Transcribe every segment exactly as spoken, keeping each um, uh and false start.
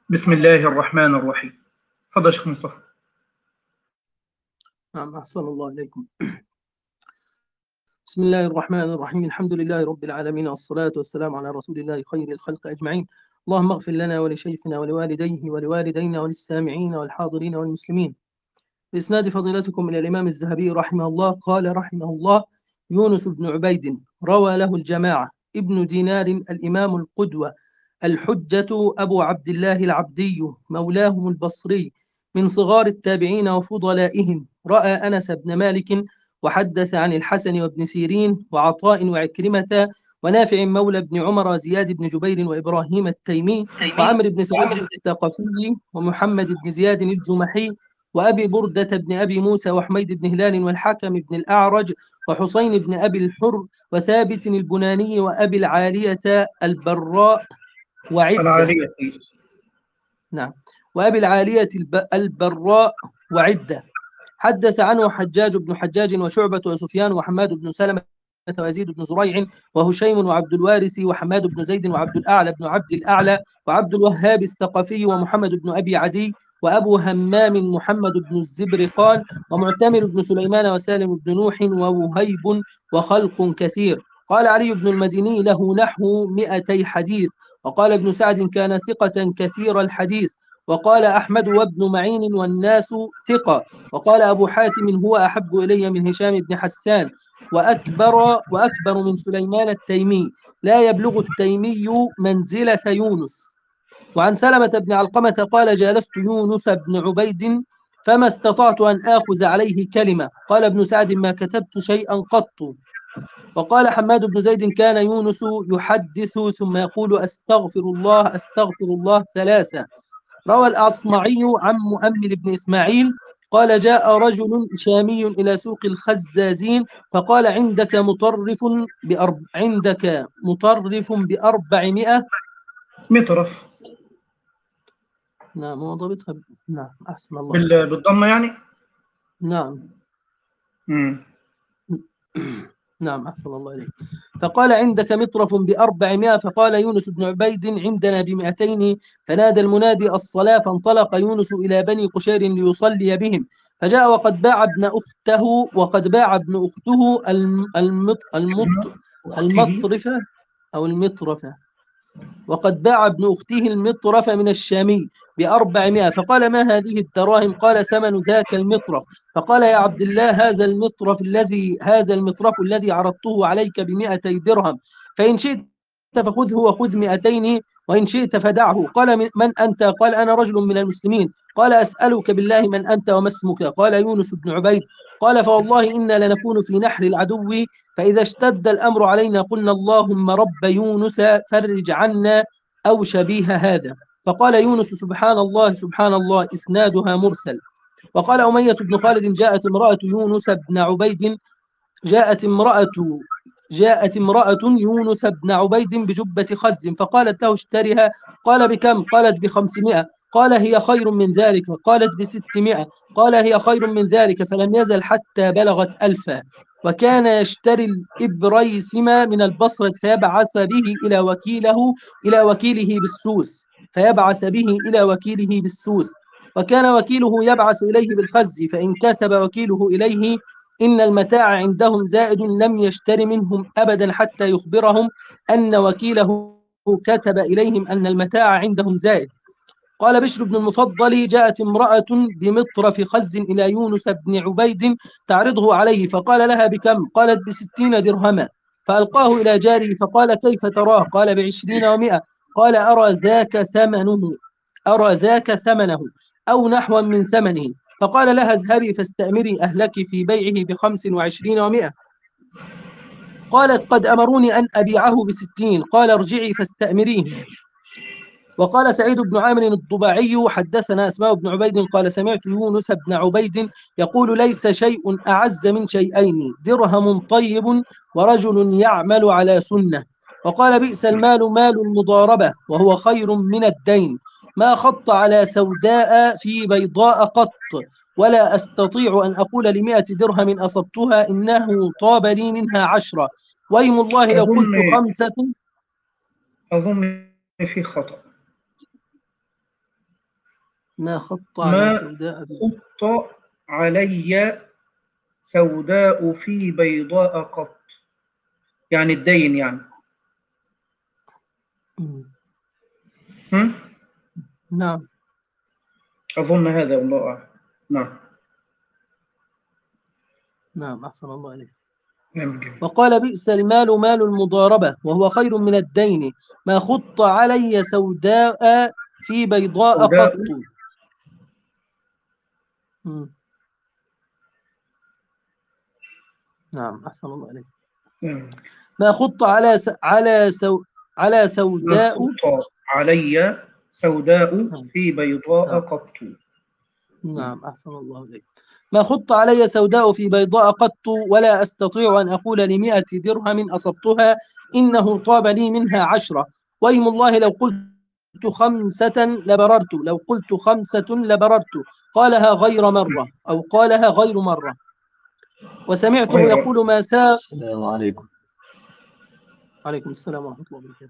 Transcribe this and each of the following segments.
بسم الله الرحمن الرحيم. تفضل شيخ مصطفى. نعم، أحسن الله إليكم. بسم الله الرحمن الرحيم. الحمد لله رب العالمين، والصلاة والسلام على رسول الله خير الخلق أجمعين. اللهم اغفر لنا ولشيخنا ولوالديه ولوالدينا وللسامعين والحاضرين والمسلمين. بإسناد فضيلتكم إلى الإمام الذهبي رحمه الله قال رحمه الله: يونس بن عبيد روى له الجماعة. ابن دينار الإمام القدوة الحجة أبو عبد الله العبدي مولاهم البصري من صغار التابعين وفضلائهم، رأى أنس بن مالك وحدث عن الحسن وابن سيرين وعطاء وعكرمة ونافع مولى بن عمر زياد بن جبير وإبراهيم التيمي وعمر بن سعيد الثقفي ومحمد بن زياد الجمحي وأبي بردة بن أبي موسى وحميد بن هلال والحكم بن الأعرج وحسين بن أبي الحر وثابت البناني وأبي العالية البراء وعدة العالية. نعم وأبي العالية الب... البراء وعدة. حدث عنه حجاج بن حجاج وشعبة وسفيان وحماد بن سلمة ويزيد بن زريع وهشيم وعبد الوارث وحماد بن زيد وعبد الأعلى بن عبد الأعلى وعبد الوهاب الثقفي ومحمد بن أبي عدي وأبو همام محمد بن الزبرقان ومعتمر بن سليمان وسالم بن نوح ووهيب وخلق كثير. قال علي بن المديني له نحو مئتي حديث. وقال ابن سعد كان ثقة كثير الحديث. وقال أحمد وابن معين والناس ثقة. وقال أبو حاتم هو أحب إلي من هشام بن حسان وأكبر وأكبر من سليمان التيمي، لا يبلغ التيمي منزلة يونس. وعن سلمة بن علقمة قال جالست يونس بن عبيد فما استطعت أن آخذ عليه كلمة. قال ابن سعد ما كتبت شيئا قط. وقال حماد بن زيد كان يونس يحدث ثم يقول أستغفر الله أستغفر الله ثلاثة. روى الأصمعي عن مؤمل بن إسماعيل قال جاء رجل شامي إلى سوق الخزازين فقال عندك مطرف بأرب... عندك مطرف بأربعمائة مطرف. نعم، هو ضابطها ب... نعم، أحسن الله إليك. بال... بالضمة يعني. نعم. مم. نعم، أحسن الله إليك. فقال عندك مطرف بأربعمائة. فقال يونس بن عبيد عندنا بمئتين. فنادى المنادي الصلاة فانطلق يونس إلى بني قشير ليصلي بهم. فجاء وقد باع ابن أخته وقد باع ابن أخته المط... المط... أختي. المطرفة أو المطرفة وقد باع ابن أخته المطرف من الشامي بأربعمائة. فقال ما هذه الدراهم؟ قال ثمن ذاك المطرف. فقال يا عبد الله هذا المطرف الذي هذا المطرف الذي عرضته عليك بمئتي درهم، فإن شئت فخذه وخذ مئتين وإن شئت فدعه. قال من أنت؟ قال أنا رجل من المسلمين. قال أسألك بالله من أنت وما اسمك؟ قال يونس بن عبيد. قال فوالله إنا لنكون في نحر العدو، فإذا اشتد الأمر علينا قلنا اللهم رب يونس فرج عنا أو شبيه هذا. فقال يونس سبحان الله سبحان الله إسنادها مرسل. وقال أمية بن خالد جاءت امرأة يونس بن عبيد جاءت امرأة جاءت امرأة يونس بن عبيد بجبة خز فقالت له اشترها. قال بكم؟ قالت بخمسمائة. قال هي خير من ذلك. قالت بستمائة. قال هي خير من ذلك. فلم يزل حتى بلغت ألفا. وكان يشتري الإبريسم من البصرة فيبعث به إلى وكيله إلى وكيله بالسوس فيبعث به إلى وكيله بالسوس وكان وكيله يبعث إليه بالخز، فإن كتب وكيله إليه إن المتاع عندهم زائد لم يشتر منهم أبدا حتى يخبرهم أن وكيله كتب إليهم أن المتاع عندهم زائد. قال بشر بن المفضل جاءت امرأة بمطرف خز إلى يونس بن عبيد تعرضه عليه فقال لها بكم؟ قالت بستين درهما. فألقاه إلى جاره فقال كيف تراه؟ قال بعشرين ومائة. قال أرى ذاك ثمنه أرى ذاك ثمنه أو نحوا من ثمنه. فقال لها اذهبي فاستأمري أهلك في بيعه بخمس وعشرين ومائة. قالت قد أمروني أن أبيعه بستين. قال ارجعي فاستأمريه. وقال سعيد بن عامر الضباعي حدثنا أسماء بن عبيد قال سمعت يونس بن عبيد يقول ليس شيء أعز من شيئين درهم طيب ورجل يعمل على سنة. وقال بئس المال مال المضاربة وهو خير من الدين. ما خط على سوداء في بيضاء قط ولا أستطيع أن أقول لمئة درهم أصبتها إنه طاب لي منها عشرة. ويم الله لو قلت أظن خمسة. أظن في خطأ. ما خط على ما سوداء خط علي سوداء في بيضاء قط، يعني الدين يعني. مم. هم؟ نعم أظن هذا والله أعلم. نعم. نعم أحسن الله إليك. نعم جميل. وقال بئس المال مال المضاربة وهو خير من الدين، ما خط علي سوداء في بيضاء سوداء. قط. مم. نعم أحسن الله إليك. نعم. ما خط على س... على سو... على ما سوداء. خط علي سوداء نعم في بيضاء نعم قط. نعم. نعم أحسن الله إليك. ما خط علي سوداء في بيضاء قط، ولا أستطيع أن أقول لمئة درهم أصبتها، إنه طاب لي منها عشرة، وإيم الله لو قلت خمسة لبررت، لو قلت خمسة لبررت. قالها غير مرة أو قالها غير مرة. وسمعته غير. يقول ما ساء. السلام عليكم. عليكم السلام ورحمة الله وبركاته.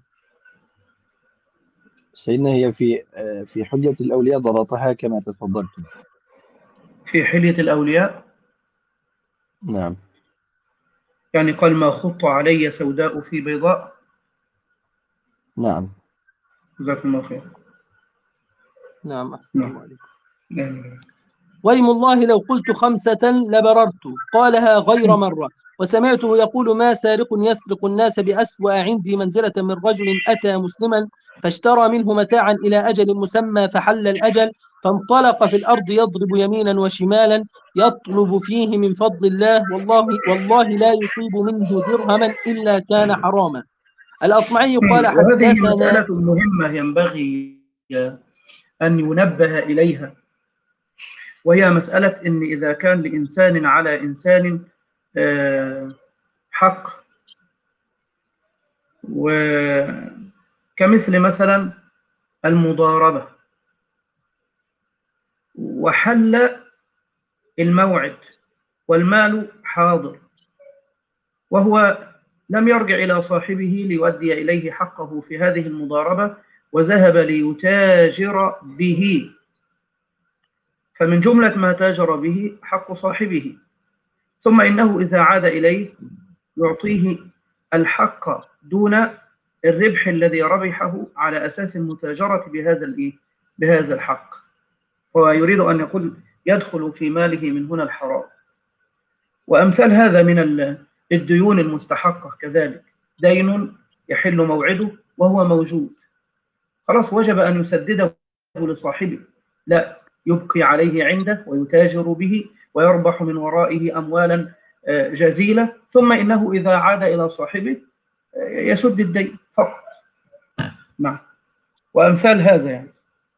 سيدنا هي في آه، في حجة الأولياء ضبطها كما تفضلتم. في حلية الأولياء نعم يعني قال ما خط علي سوداء في بيضاء. نعم. جزاكم الله خير. نعم أحسن الله نعم. عليكم. نعم. ويم الله لو قلت خمسة لبررت. قالها غير مرة. وسمعته يقول ما سارق يسرق الناس بأسوأ عندي منزلة من رجل أتى مسلما فاشترى منه متاعا إلى أجل مسمى فحل الأجل، فانطلق في الأرض يضرب يمينا وشمالا يطلب فيه من فضل الله، والله والله لا يصيب منه درهما إلا كان حراما. الأصمعي قال وهذه حدثنا. مسألة مهمة ينبغي أن ينبه إليها، وهي مسألة أن إذا كان لإنسان على إنسان حق، وكمثل مثلا المضاربة، وحل الموعد والمال حاضر، وهو لم يرجع إلى صاحبه ليؤدي إليه حقه في هذه المضاربة، وذهب ليتاجر به، فمن جملة ما تاجر به حق صاحبه، ثم إنه إذا عاد إليه يعطيه الحق دون الربح الذي ربحه على أساس المتاجرة بهذا الإيه؟ بهذا الحق، ويريد أن يقول يدخل في ماله من هنا الحرام. وأمثال هذا من الديون المستحقة كذلك، دين يحل موعده وهو موجود، خلاص وجب أن يسدده لصاحبه، لا يبقي عليه عنده ويتاجر به ويربح من ورائه أموالا جزيلة، ثم إنه إذا عاد إلى صاحبه يسد الدين فقط. نعم. وأمثال هذا يعني.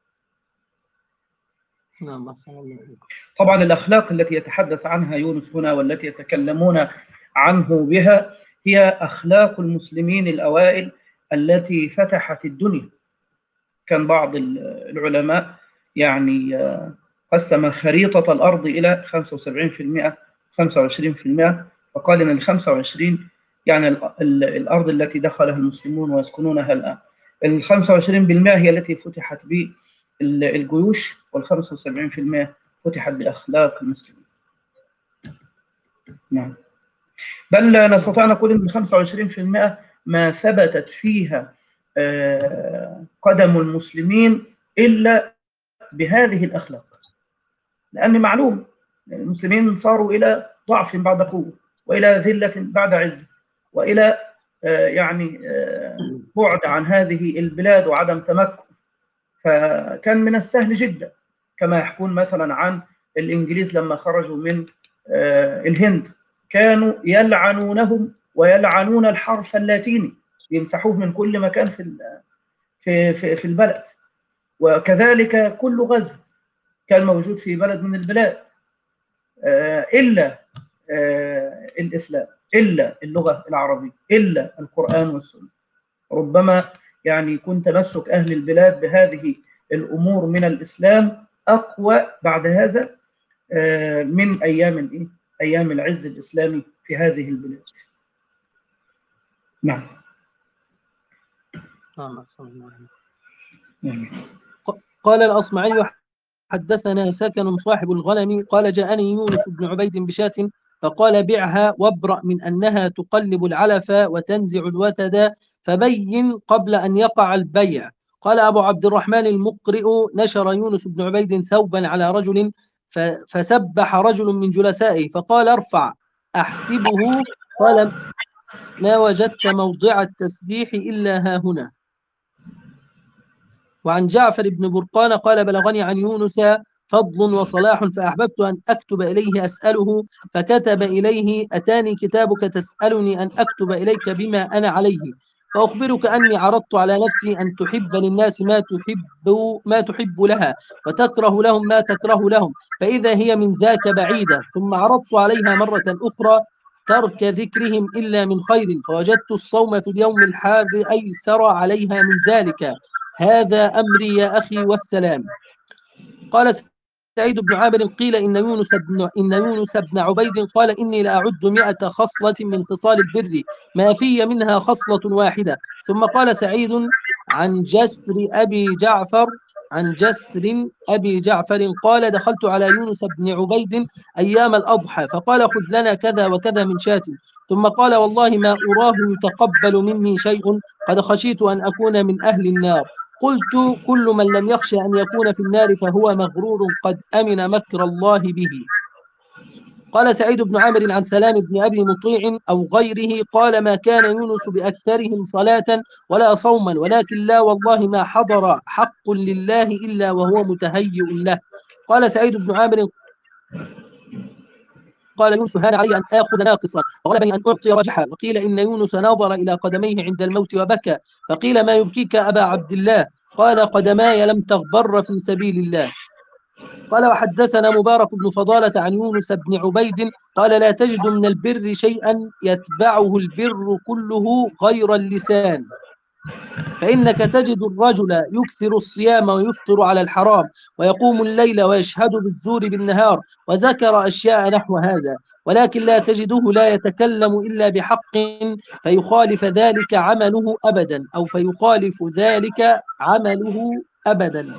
نعم أحسن الله عليكم. طبعا الأخلاق التي يتحدث عنها يونس هنا والتي يتكلمون عنه بها هي أخلاق المسلمين الأوائل التي فتحت الدنيا. كان بعض العلماء يعني قسم خريطة الأرض إلى خمسة وسبعين بالمئة خمسة وعشرين بالمئة، فقال إن ال خمسة وعشرين يعني الأرض التي دخلها المسلمون ويسكنونها الآن، ال خمسة وعشرين بالمئة هي التي فتحت بالجيوش، وال خمسة وسبعين بالمئة فتحت بأخلاق المسلمين. نعم. بل نستطيع أن نقول إن خمسة وعشرين بالمئة ما ثبتت فيها قدم المسلمين إلا بهذه الأخلاق، لأن معلوم المسلمين صاروا إلى ضعف بعد قوة، وإلى ذلة بعد عز، وإلى يعني بعد عن هذه البلاد وعدم تمكن، فكان من السهل جدا كما يحكون مثلا عن الإنجليز لما خرجوا من الهند كانوا يلعنونهم ويلعنون الحرف اللاتيني، يمسحوه من كل مكان في في في في البلد. وكذلك كل غزو كان موجود في بلد من البلاد إلا الإسلام، إلا اللغة العربية، إلا القرآن والسنة. ربما يعني يكون تمسك أهل البلاد بهذه الأمور من الإسلام أقوى بعد هذا من أيام الإيه؟ أيام العز الإسلامي في هذه البلاد. نعم. نعم أحسن الله عليكم. نعم. قال الأصمعي حدثنا سكن صاحب الغنم قال جاءني يونس بن عبيد بشاة فقال بعها وابرأ من أنها تقلب العلف وتنزع الوتد فبين قبل أن يقع البيع. قال أبو عبد الرحمن المقرئ نشر يونس بن عبيد ثوبا على رجل فسبح رجل من جلسائه فقال ارفع أحسبه قال ما وجدت موضع التسبيح إلا ها هنا. وعن جعفر بن برقان قال بلغني عن يونس فضل وصلاح فأحببت أن أكتب إليه أسأله فكتب إليه أتاني كتابك تسألني أن أكتب إليك بما أنا عليه فأخبرك أني عرضت على نفسي أن تحب للناس ما تحب ما تحب لها وتكره لهم ما تكره لهم فإذا هي من ذاك بعيدة ثم عرضت عليها مرة أخرى ترك ذكرهم إلا من خير فوجدت الصوم في اليوم الحار أيسر عليها من ذلك هذا أمري يا أخي والسلام. قال سعيد بن عامر قيل إن يونس بن إن يونس بن عبيد قال إني لأعد مئة خصلة من خصال البر ما في منها خصلة واحدة. ثم قال سعيد عن جسر أبي جعفر عن جسر أبي جعفر قال دخلت على يونس بن عبيد أيام الأضحى فقال خذ لنا كذا وكذا من شاة ثم قال والله ما أراه يتقبل مني شيء قد خشيت أن أكون من أهل النار. قلت كل من لم يخشى أن يكون في النار فهو مغرور قد أمن مكر الله به. قال سعيد بن عامر عن سلام بن أبي مطيع أو غيره قال ما كان يونس بأكثرهم صلاة ولا صوما ولكن لا والله ما حضر حق لله إلا وهو متهيئ له. قال سعيد بن عامر قال يونس هان علي أن آخذ ناقصا وغلبني أن أعطي رجحا. وقيل إن يونس نظر إلى قدميه عند الموت وبكى فقيل ما يبكيك أبا عبد الله قال قدماي لم تغبر في سبيل الله. قال وحدثنا مبارك بن فضالة عن يونس بن عبيد قال لا تجد من البر شيئا يتبعه البر كله غير اللسان فإنك تجد الرجل يكثر الصيام ويفطر على الحرام ويقوم الليل ويشهد بالزور بالنهار وذكر أشياء نحو هذا ولكن لا تجده لا يتكلم إلا بحق فيخالف ذلك عمله أبدا أو فيخالف ذلك عمله أبدا.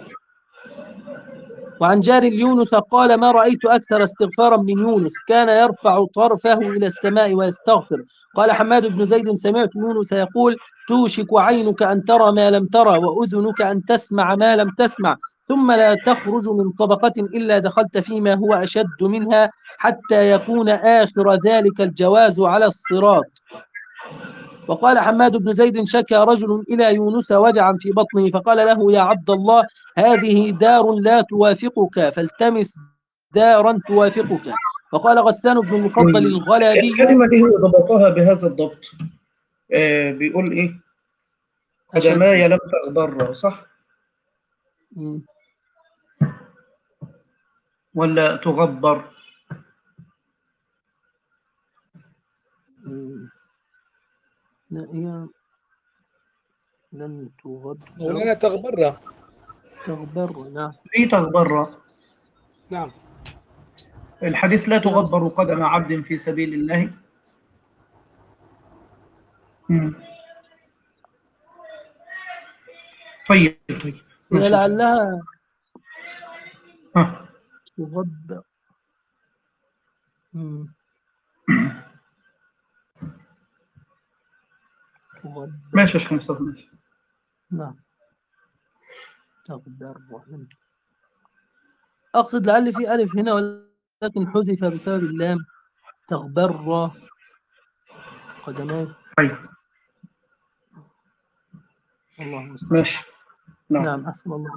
وعن جار يونس قال ما رأيت أكثر استغفارا من يونس كان يرفع طرفه إلى السماء ويستغفر. قال حماد بن زيد سمعت يونس يقول توشك عينك أن ترى ما لم ترى وأذنك أن تسمع ما لم تسمع ثم لا تخرج من طبقة إلا دخلت فيما هو أشد منها حتى يكون آخر ذلك الجواز على الصراط. وقال حماد بن زيد شكى رجل إلى يونس وجعا في بطنه فقال له يا عبد الله هذه دار لا توافقك فالتمس دارا توافقك. وقال غسان بن المفضل الغلابي الكلمة دي هو ضبطها بهذا الضبط آه بيقول إيه قدماي لم تغبر صح م. ولا تغبر م. لا هي لم تغبر مولانا تغبر تغبر نعم ليه تغبر نعم الحديث لا تغبر قدم عبد في سبيل الله. مم. طيب طيب هي لعلها ها تغبر م. تغبر ماشي يا شيخ مصطفى ماشي. نعم تغبر أقصد لعل في ألف هنا ولكن حذف بسبب اللام تغبر قدماي. طيب الله المستعان. ماشي نعم. نعم أحسن الله.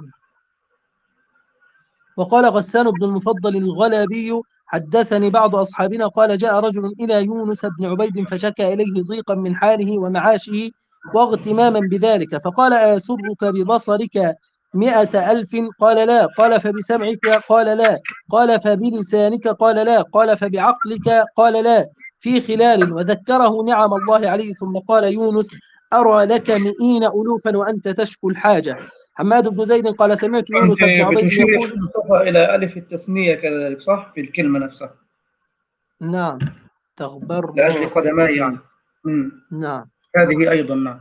وقال غسان بن المفضل الغلابي حدثني بعض أصحابنا قال جاء رجل إلى يونس بن عبيد فشكى إليه ضيقا من حاله ومعاشه واغتماما بذلك فقال أيسرك ببصرك مئة ألف قال لا قال فبسمعك قال لا قال فبلسانك قال لا قال فبعقلك قال لا في خلال وذكره نعم الله عليه ثم قال يونس أرى لك مئين ألوفا وأنت تشكو الحاجة. حماد بن زيد قال سمعت يونس بن عبيد بتشير يقول مصطفى إلى ألف التثنية كذلك صح في الكلمة نفسها نعم تغبر لأجل قدماي يعني. مم. نعم هذه أيضا نعم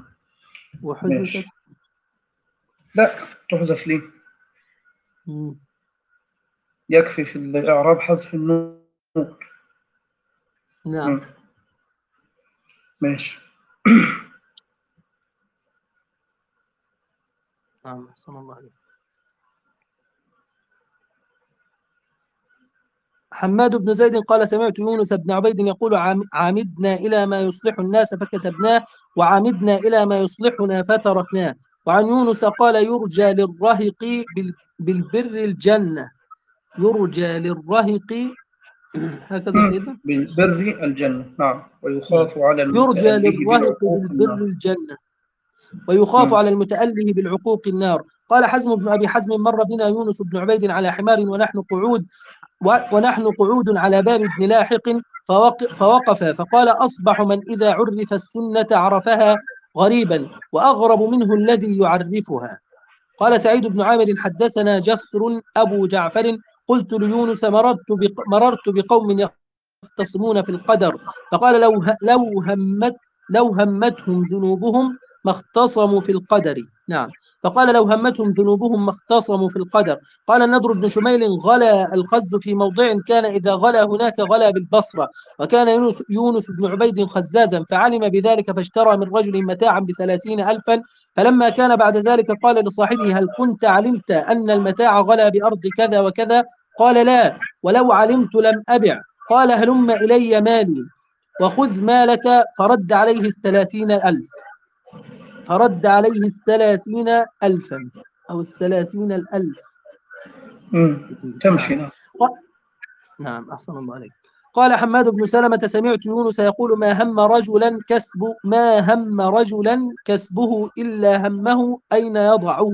وحذفت لا تحذف لي مم. يكفي في الإعراب حذف النون. نعم. ماشي. نعم أحسن الله عليك. حماد بن زيد قال سمعت يونس بن عبيد يقول عامدنا إلى ما يصلح الناس فكتبناه وعامدنا إلى ما يصلحنا فتركناه. وعن يونس قال يرجى للرهق بالبر الجنة. يرجى للرهق هكذا سيدنا بالبر الجنة. نعم. ويخاف نعم. على يرجى المتأله للرهق بالعقوق بالبر النار. الجنة ويخاف نعم. على المتأله بالعقوق النار. قال حزم بن أبي حزم مر بنا يونس بن عبيد على حمار ونحن قعود ونحن قعود على باب ابن لاحق فوقف فقال أصبح من إذا عرف السنة عرفها غريبا وأغرب منه الذي يعرفها. قال سعيد بن عامر حدثنا جسر أبو جعفر قلت ليونس مررت مررت بقوم يختصمون في القدر فقال لو لو همت لو همتهم ذنوبهم ما اختصموا في القدر. نعم. فقال لو همتهم ذنوبهم ما اختصموا في القدر. قال النضر بن شميل غلا الخز في موضع كان إذا غلا هناك غلا بالبصرة وكان يونس, يونس بن عبيد خزازا فعلم بذلك فاشترى من رجل متاعا بثلاثين ألفا فلما كان بعد ذلك قال لصاحبه هل كنت علمت أن المتاع غلا بأرض كذا وكذا؟ قال لا ولو علمت لم أبع. قال هلم إلي مالي وخذ مالك فرد عليه الثلاثين ألف فرد عليه الثلاثين ألفا أو الثلاثين الألف. تمشي. نعم. نعم أحسن الله عليك. قال حماد بن سلمة سمعت يونس يقول ما هم رجلا كسب ما هم رجلا كسبه إلا همه أين يضعه.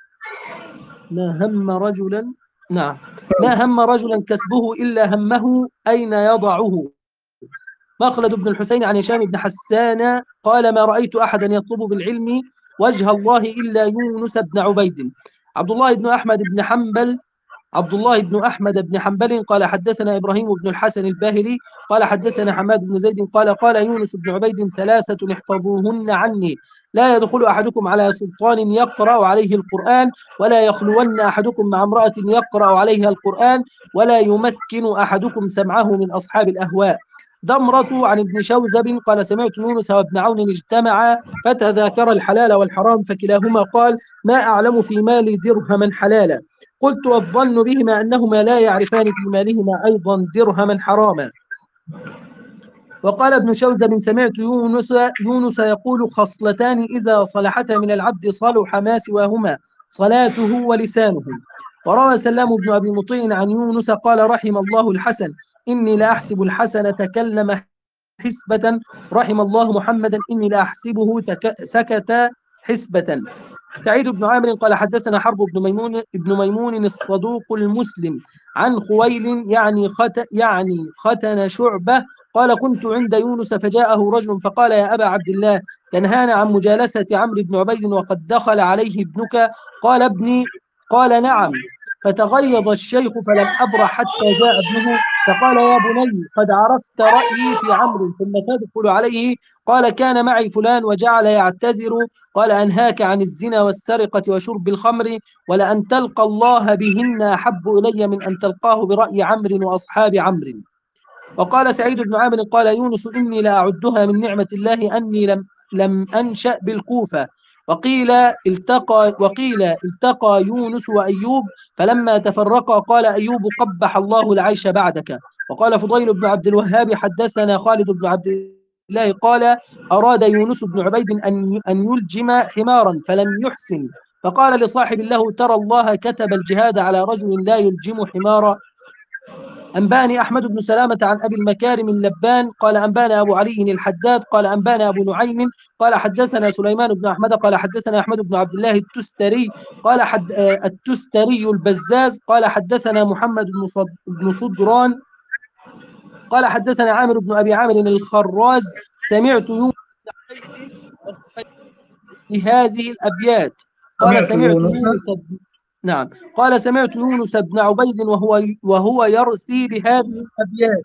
ما هم رجلا نعم ما هم رجلا كسبه إلا همه أين يضعه. مخلد بن الحسين عن هشام بن حسان قال ما رأيت أحدا يطلب بالعلم وجه الله إلا يونس بن عبيد. عبد الله بن أحمد بن حنبل عبد الله بن أحمد بن حنبل قال حدثنا إبراهيم بن الحسن الباهلي قال حدثنا حماد بن زيد قال قال يونس بن عبيد ثلاثة احفظوهن عني لا يدخل أحدكم على سلطان يقرأ عليه القرآن ولا يخلون أحدكم مع امرأة يقرأ عليها القرآن ولا يمكن أحدكم سمعه من أصحاب الأهواء. ضمرة عن ابن شوذب قال سمعت يونس وابن عون اجتمعا فتذاكر الحلال والحرام فكلاهما قال ما أعلم في مالي درهما حلالا قلت والظن بهما أنهما لا يعرفان في مالهما أيضا درهما حراما. وقال ابن شوذب سمعت يونس يونس يقول خصلتان إذا صلحتا من العبد صلح ما سواهما صلاته ولسانه. وروى سلام بن أبي مطيع عن يونس قال رحم الله الحسن إني لأحسب الحسن تكلم حسبة رحم الله محمدا إني لأحسبه سكت حسبة. سعيد بن عامر قال حدثنا حرب بن ميمون ابن ميمون الصدوق المسلم عن خويل يعني خت يعني ختن شعبة قال كنت عند يونس فجاءه رجل فقال يا أبا عبد الله تنهانا عن مجالسة عمرو بن عبيد وقد دخل عليه ابنك قال ابني قال نعم فتغيظ الشيخ فلم أبرح حتى جاء ابنه فقال يا بني قد عرفت رأيي في عمرو ثم تدخل عليه قال كان معي فلان وجعل يعتذر قال أنهاك عن الزنا والسرقة وشرب الخمر ولأن تلقى الله بهن أحب إلي من أن تلقاه برأي عمرو وأصحاب عمرو. وقال سعيد بن عامر قال يونس إني لا أعدها من نعمة الله أني لم لم أنشأ بالكوفة. وقيل التقى وقيل التقى يونس وأيوب فلما تفرقا قال أيوب قبح الله العيش بعدك. وقال فضيل بن عبد الوهاب حدثنا خالد بن عبد الله قال أراد يونس بن عبيد أن أن يلجم حمارا فلم يحسن فقال لصاحب الله ترى الله كتب الجهاد على رجل لا يلجم حمارا. أنباني أحمد بن سلامة عن أبي المكارم اللبان قال أنبانا أبو علي الحداد قال أنبانا أبو نعيم قال حدثنا سليمان بن أحمد قال حدثنا أحمد بن عبد الله التستري قال حد التستري البزاز قال حدثنا محمد بن صد بن صدران قال حدثنا عامر بن أبي عامر الخراز سمعت يونس بهذه الأبيات قال سمعت يونس نعم قال سمعت يونس بن عبيد وهو وهو يرثي بهذه الأبيات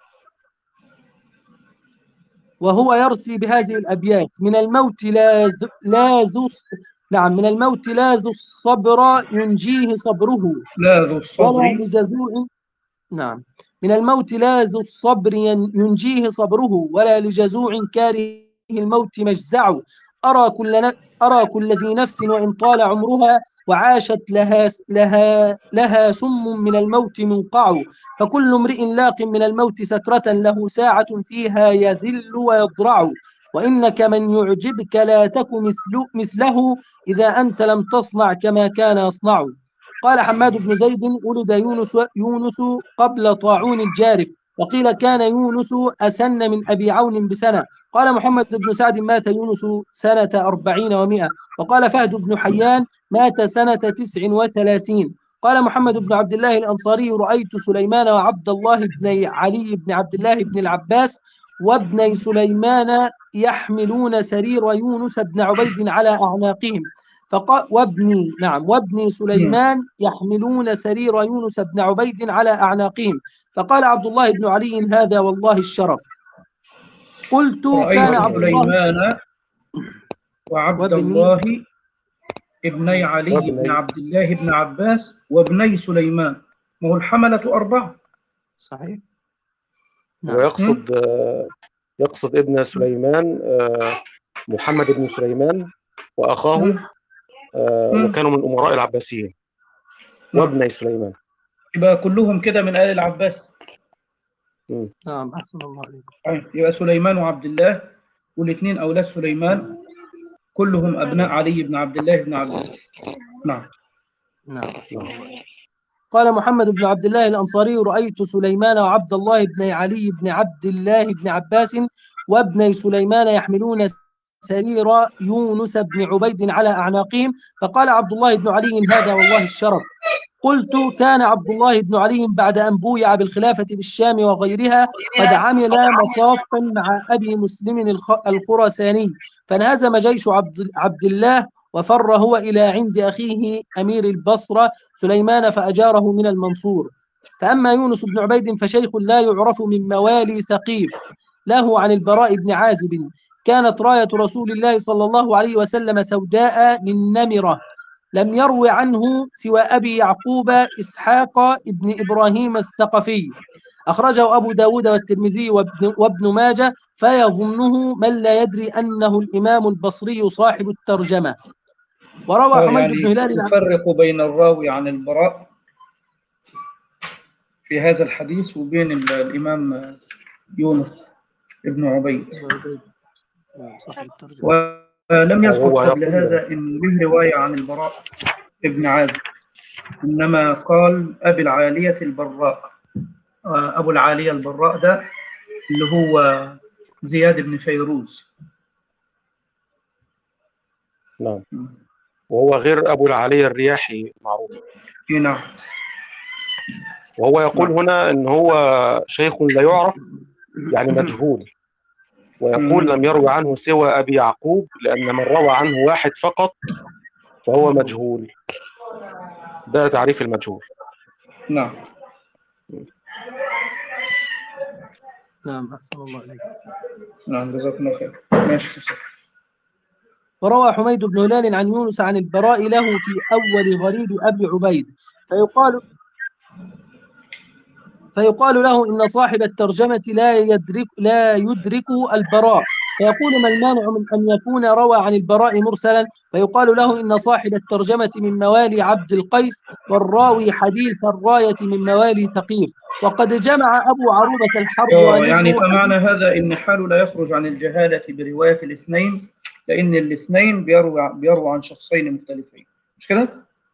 وهو يرثي بهذه الأبيات من الموت لا لا ذو نعم من الموت لا ذو الصبر ينجيه صبره لا ذو الصبر ولا لجزوع نعم. من الموت لا ذو الصبر ينجيه صبره، ولا لجزوع كاره الموت مجزع. أرى كل, أرى كل ذي نفس وإن طال عمرها، وعاشت لها, لها, لها سم من الموت منقع. فكل امرئ لاق من الموت سكرة، له ساعة فيها يذل ويضرع. وإنك من يعجبك لا تك مثله، إذا أنت لم تصنع كما كان يصنع. قال حماد بن زيد: ولد يونس يونس قبل طاعون الجارف، وقيل كان يونس أسن من أبي عون بسنة. قال محمد بن سعد: مات يونس سنة أربعين ومائة. وقال فهد بن حيان: مات سنة تسع وثلاثين. قال محمد بن عبد الله الأنصاري: رأيت سليمان وعبد الله بن علي بن عبد الله بن العباس وابني سليمان يحملون سرير يونس بن عبيد على أعناقهم. فقال وابني نعم وابني سليمان يحملون سرير يونس بن عبيد على أعناقهم. فقال عبد الله بن علي: هذا والله الشرف. قلت: كان رأيت عبد الله سليمان وعبد وابني الله ابني علي بن وابني عبد الله بن عباس وابني سليمان، وهو الحملة أربعة. صحيح. نعم. ويقصد آه، يقصد ابن سليمان آه، محمد بن سليمان وأخاه، مم. آه، مم. وكانوا من أمراء العباسيين نعم. وابني سليمان. يبقى كلهم كده من آل العباس. مم. نعم، أحسن الله عليكم. طيب، يبقى سليمان وعبد الله، والاثنين أولاد سليمان كلهم أبناء علي بن عبد الله بن عباس. نعم. نعم، أحسن الله عليكم. قال محمد بن عبد الله الأنصاري: رأيت سليمان وعبد الله بن علي بن عبد الله بن عباس وابني سليمان يحملون سرير يونس بن عبيد على أعناقهم. فقال عبد الله بن علي: هذا والله الشرف. قلت: كان عبد الله بن علي بعد أن بويع بالخلافة بالشام وغيرها قد عمل مصافا مع أبي مسلم الخراساني، فانهزم جيش عبد, عبد الله، وفر هو إلى عند أخيه أمير البصرة سليمان فأجاره من المنصور. فأما يونس بن عبيد فشيخ لا يعرف من موالي ثقيف، له عن البراء بن عازب: كانت راية رسول الله صلى الله عليه وسلم سوداء من نمرة، لم يروي عنه سوى أبي يعقوب إسحاق ابن إبراهيم الثقفي. أخرجه أبو داود والترمذي وابن, وابن ماجه، فيظنه من لا يدري أنه الإمام البصري صاحب الترجمة. وروى حميد يعني بن هلال عن... يفرق بين الراوي عن البراء في هذا الحديث وبين الإمام يونس ابن عبيد. نعم، صاحب الترجمة. ولم يذكر وهو قبل يقول هذا إن له رواية عن البراء ابن عازب، إنما قال أبي العالية البراء. أبو العالية البراء ده اللي هو زياد بن فيروز. نعم، وهو غير أبو العالية الرياحي معروف. نعم. وهو يقول نعم. هنا إن هو شيخ لا يعرف، يعني مجهول. ويقول لم يروي عنه سوى أبي يعقوب، لأن من روى عنه واحد فقط فهو مجهول. ده تعريف المجهول. نعم. نعم، أحسن الله عليك. نعم، جزاكم الله خير. ماشي. وروى حميد بن هلال عن يونس عن البراء له في أول غريب أبي عبيد، فيقال فيقال له إن صاحب الترجمة لا يدرك لا يدرك البراء، فيقول: ما المانع من أن يكون روى عن البراء مرسلا؟ فيقال له إن صاحب الترجمة من موالي عبد القيس، والراوي حديث الراية من موالي ثقيف. وقد جمع أبو عروبة الحراني يعني فمعنى حديث... هذا إن حاله لا يخرج عن الجهالة برواية الاثنين، لأن الاثنين بيروي بيروي عن شخصين مختلفين، مش كده؟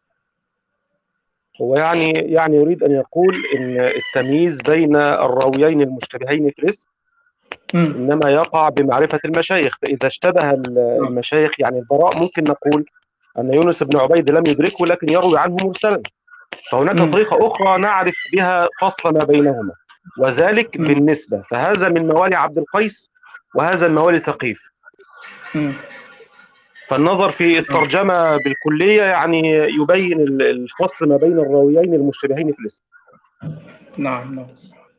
هو يعني يعني يريد أن يقول إن التمييز بين الراويين المشتبهين في الاسم مم. إنما يقع بمعرفة المشايخ. فإذا اشتبه المشايخ يعني البراء، ممكن نقول أن يونس بن عبيد لم يدركه لكن يروي عنه مرسلا. فهناك مم. طريقة أخرى نعرف بها فصل ما بينهما، وذلك مم. بالنسبة، فهذا من موالي عبد القيس وهذا من موالي ثقيف. مم. فالنظر في الترجمة بالكلية يعني يبين الفصل ما بين الراويين المشتبهين في الاسم. نعم. نعم.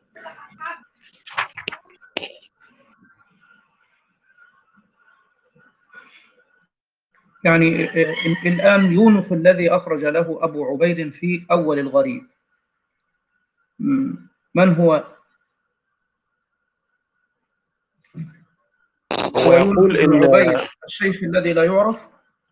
يعني الآن يونس الذي أخرج له أبو عبيد في أول الغريب، مم. من هو؟ هو هو يونس يقول بن إن عبيد الشيخ الذي لا يعرف.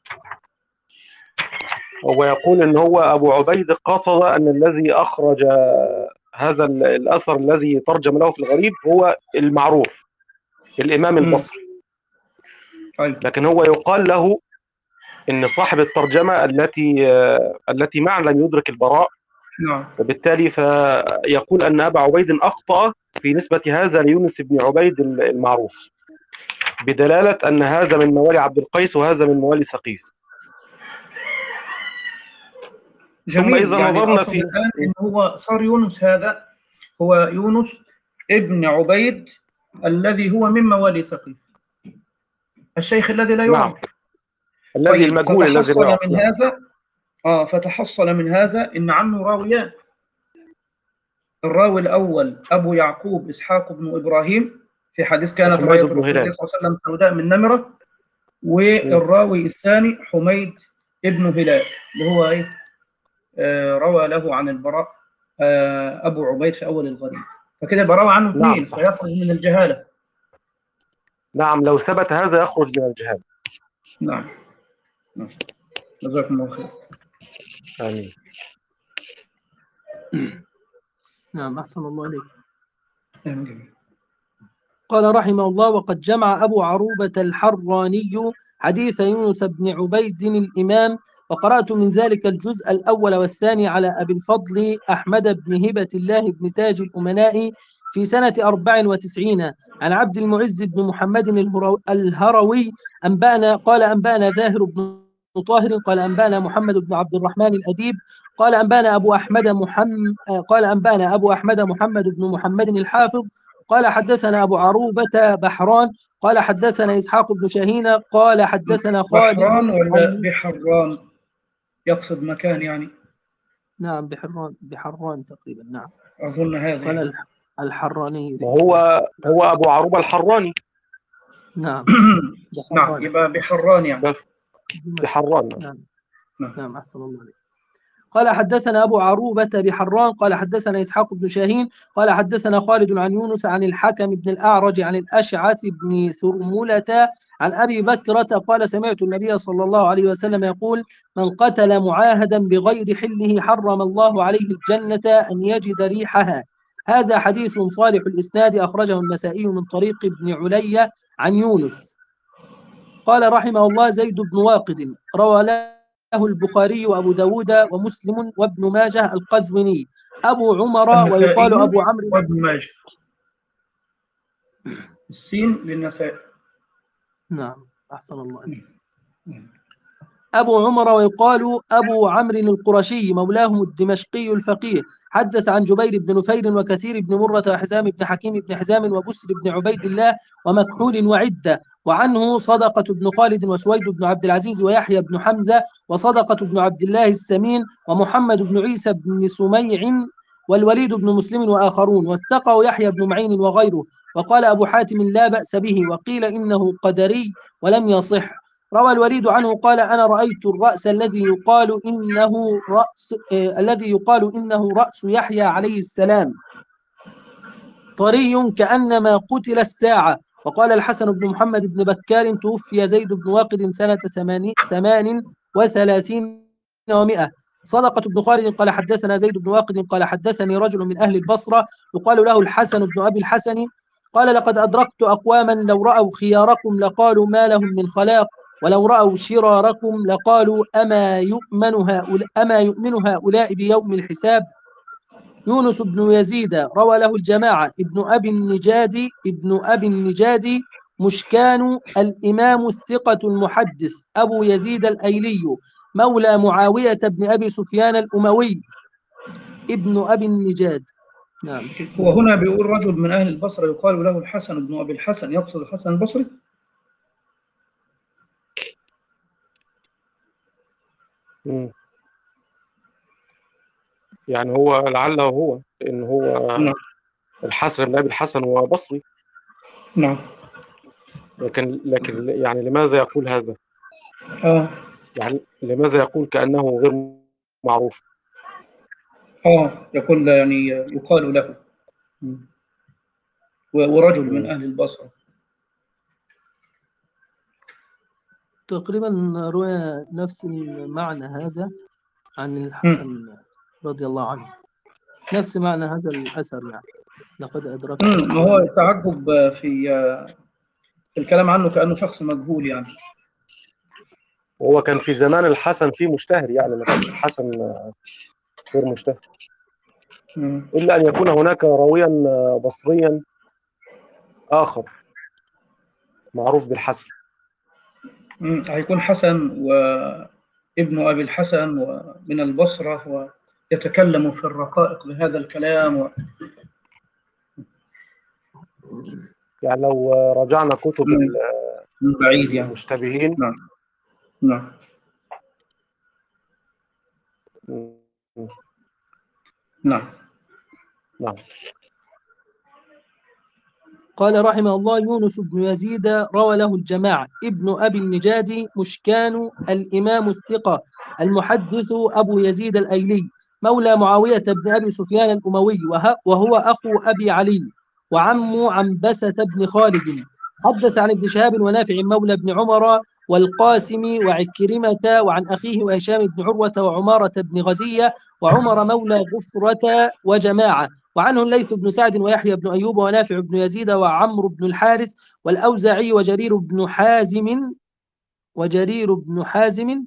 هو يقول إن هو أبو عبيد قصد أن الذي أخرج هذا ال- الأثر الذي ترجم له في الغريب هو المعروف الإمام مم. البصري، طيب. لكن هو يقال له إن صاحب الترجمة التي آه، التي معا لم يدرك البراء، نعم. وبالتالي فيقول أن أبا عبيد أخطأ في نسبة هذا ليونس بن عبيد المعروف، بدلالة أن هذا من موالي عبد القيس وهذا من موالي ثقيف. ثم جميل. إذا يعني نظرنا الأصل في الآن إن هو صار يونس هذا هو يونس ابن عبيد الذي هو من موالي ثقيف، الشيخ الذي لا نعم، يعرف. الذي طيب، المجهول الذي لا فتحصل يعرف. من نعم. هذا آه فتحصل من هذا إن عنه راويان. الراوي الأول أبو يعقوب إسحاق بن إبراهيم في حديث كانت وحميد راية بن رسول الله هلال. صلى الله عليه وسلم سوداء من نمرة. مم. والراوي الثاني حميد ابن هلال اللي هو إيه آه روى له عن البراء آه أبو عبيد في أول الغريب، فكده يبقى روى عنه نعم اثنين صح. فيخرج من الجهالة. نعم، لو ثبت هذا يخرج من الجهاد. نعم. نعم. جزاكم الله خير. آمين. نعم أحسن الله إليك. آمين. قال رحمه الله: وقد جمع أبو عروبة الحراني حديث يونس بن عبيد الإمام، وقرأت من ذلك الجزء الأول والثاني على أبي الفضل أحمد بن هبة الله بن تاج الأمناء في سنة أربع وتسعين عن عبد المعز بن محمد الهرو- الهروي أنبأنا قال أنبأنا زاهر بن طاهر قال أنبأنا محمد بن عبد الرحمن الأديب قال أنبأنا أبو أحمد محمد قال أنبأنا أبو أحمد محمد بن محمد الحافظ قال حدثنا أبو عروبة بحران قال حدثنا إسحاق بن شاهين قال حدثنا خالد بحران ولا عن بحران؟ يقصد مكان يعني. نعم بحران بحران تقريبا. نعم أظن هذا قال يعني. الح- الحراني في وهو هو أبو عروبة الحراني. نعم نعم، بحران يبقى بحران يعني. ده في حران. نعم نعم. نعم أحسن الله عليك. قال حدثنا أبو عروبة بحران قال حدثنا إسحاق بن شاهين قال حدثنا خالد عن يونس عن الحكم بن الأعرج عن الأشعث بن ثرملة عن أبي بكرة قال سمعت النبي صلى الله عليه وسلم يقول: من قتل معاهدا بغير حله حرم الله عليه الجنة أن يجد ريحها. هذا حديث صالح الإسناد أخرجه النسائي من طريق ابن علي عن يونس. قال رحمه الله: زيد بن واقد روى له البخاري وأبو داود ومسلم وابن ماجه القزويني أبو عمر ويقال النسائي أبو عمرو. وابن ماجه. السين للنسائي. نعم أحسن الله عليك. نعم. أبو عمر ويقال أبو عمرو القرشي مولاهم الدمشقي الفقيه حدث عن جبير بن نفير وكثير بن مرة وحزام بن حكيم بن حزام وبسر بن عبيد الله ومكحول وعدة، وعنه صدقة بن خالد وسويد بن عبد العزيز ويحيى بن حمزة وصدقة بن عبد الله السمين ومحمد بن عيسى بن سميع والوليد بن مسلم وآخرون، وثقه يحيى بن معين وغيره. وقال أبو حاتم لا بأس به، وقيل إنه قدري ولم يصح. روى الوليد عنه قال: أنا رأيت الرأس الذي يقال إنه رأس آه الذي يقال إنه رأس يحيى عليه السلام طري كأنما قتل الساعة. وقال الحسن بن محمد بن بكار: توفي زيد بن واقد سنة ثمان وثلاثين ومائة. صدقة بن خالد قال حدثنا زيد بن واقد قال حدثني رجل من أهل البصرة يقال له الحسن بن أبي الحسن قال: لقد أدركت أقواما لو رأوا خياركم لقالوا ما لهم من خلاق، ولو رأوا شراركم لقالوا أما يؤمن هؤلاء, أما يؤمن هؤلاء بيوم الحساب. يونس بن يزيد روى له الجماعة. ابن أبي النجاد ابن أبي النجاد مشكان الإمام الثقة المحدث أبو يزيد الأيلي مولى معاوية بن أبي سفيان الأموي ابن أبي النجاد. نعم. هو هنا بيقول رجل من أهل البصرة يقال له الحسن بن أبي الحسن، يقصد الحسن البصري؟ مم. يعني هو لعله هو إن هو نعم. الحسن بن أبي الحسن هو بصري. نعم. لكن لكن يعني لماذا يقول هذا؟ آه. يعني لماذا يقول كأنه غير معروف؟ اه يقول يعني يقال له ورجل من أهل البصرة. تقريبا روى نفس المعنى هذا عن الحسن رضي الله عنه، نفس معنى هذا الأثر يعني. لقد أدركت ما هو التعجب في في الكلام عنه كأنه شخص مجهول يعني. وهو كان في زمان الحسن فيه مشتهر، يعني ما كانش الحسن غير مشتهر، إلا أن يكون هناك راويا بصريا آخر معروف بالحسن. هيكون حسن وابن أبي الحسن ومن البصرة ويتكلم في الرقائق بهذا الكلام و... يعني لو رجعنا كتب من بعيد يعني المشتبهين. نعم نعم نعم نعم. قال رحمه الله: يونس بن يزيد روى له الجماعة. ابن أبي النجاد مشكان الإمام الثقة المحدث أبو يزيد الأيلي مولى معاوية بن أبي سفيان الأموي وهو أخو أبي علي وعم عنبسة بن خالد. حدث عن ابن شهاب ونافع مولى بن عمر والقاسم وعكرمة وعن أخيه وهشام بن عروة وعمارة بن غزية وعمر مولى غفرة وجماعة. وعنه الليث بن سعد ويحيى بن أيوب ونافع بن يزيد وعمرو بن الحارث والأوزاعي وجرير بن حازم وجرير بن حازم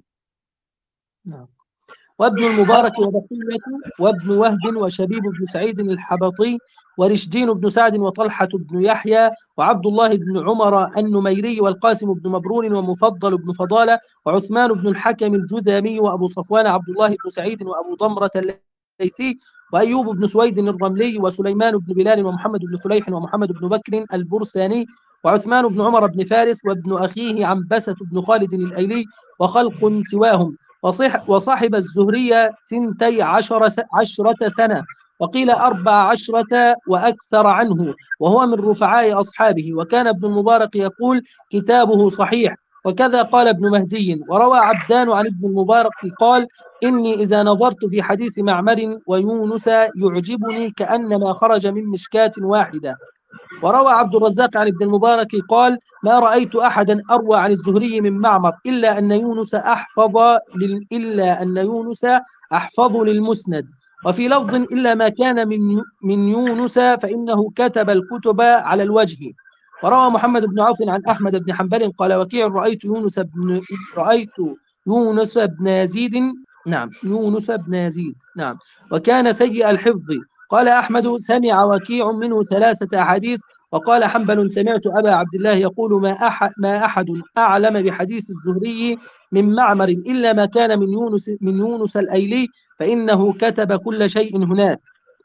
نعم وابن المبارك وبقية وابن وهب وشبيب بن سعيد الحبطي ورشدين بن سعد وطلحة بن يحيى وعبد الله بن عمر النميري والقاسم بن مبرون ومفضل بن فضالة وعثمان بن الحكم الجذامي وأبو صفوان عبد الله بن سعيد وأبو ضمرة الليثي وأيوب بن سويد الرملي وسليمان بن بلال ومحمد بن فليح ومحمد بن بكر البرساني وعثمان بن عمر بن فارس وابن أخيه عنبسة بن خالد الأيلي وخلق سواهم. وصاحب الزهرية ثنتي عشر عشرة سنة وقيل أربع عشرة وأكثر عنه وهو من رفعاء أصحابه. وكان ابن المبارك يقول: كتابه صحيح. وكذا قال ابن مهدي. وروى عبدان عن ابن المبارك قال: إني إذا نظرت في حديث معمر ويونس يعجبني كأنما خرج من مشكاة واحدة. وروى عبد الرزاق عن ابن المبارك قال: ما رأيت أحدا أروى عن الزهري من معمر إلا أن يونس أحفظ لل... إلا أن يونس أحفظ للمسند. وفي لفظ: إلا ما كان من من يونس فإنه كتب الكتب على الوجه. وروى محمد بن عوف عن أحمد بن حنبل قال وكيع: رأيت يونس بن رأيت يونس بن يزيد نعم يونس بن يزيد نعم وكان سيء الحفظ. قال أحمد: سمع وكيع منه ثلاثة أحاديث. وقال حنبل: سمعت أبا عبد الله يقول: ما أحد, ما أحد أعلم بحديث الزهري من معمر إلا ما كان من يونس من يونس الأيلي فإنه كتب كل شيء هناك.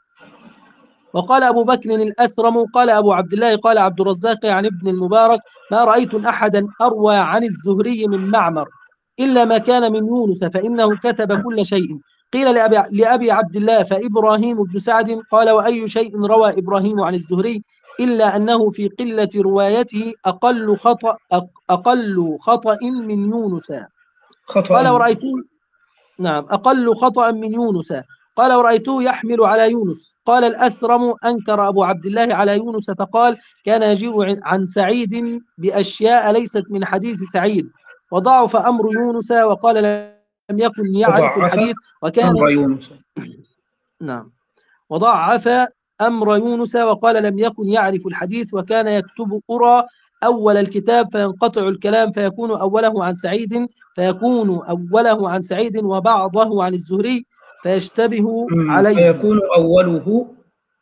وقال أبو بكر الأثرم قال أبو عبد الله قال عبد الرزاق عن ابن المبارك: ما رأيت أحدا أروى عن الزهري من معمر إلا ما كان من يونس فإنه كتب كل شيء. قيل لأبي, لأبي عبد الله: فإبراهيم بن سعد. قال: وأي شيء روى إبراهيم عن الزهري إلا أنه في قلة روايته أقل خطأ أقل خطأ من يونس. خطأ. قال: ورأيته نعم أقل خطأ من يونس. قال: ورأيته يحمل على يونس. قال الأثرم: أنكر أبو عبد الله على يونس فقال: كان يجيء عن سعيد بأشياء ليست من حديث سعيد. وضعف أمر يونس وقال: لم يكن يعرف الحديث وكان أمر يونس نعم وضعف أمر يونس وقال: لم يكن يعرف الحديث وكان يكتب قرى أول الكتاب فينقطع الكلام فيكون أوله عن سعيد فيكون أوله عن سعيد وبعضه عن الزهري فيشتبه عليه. فيكون أوله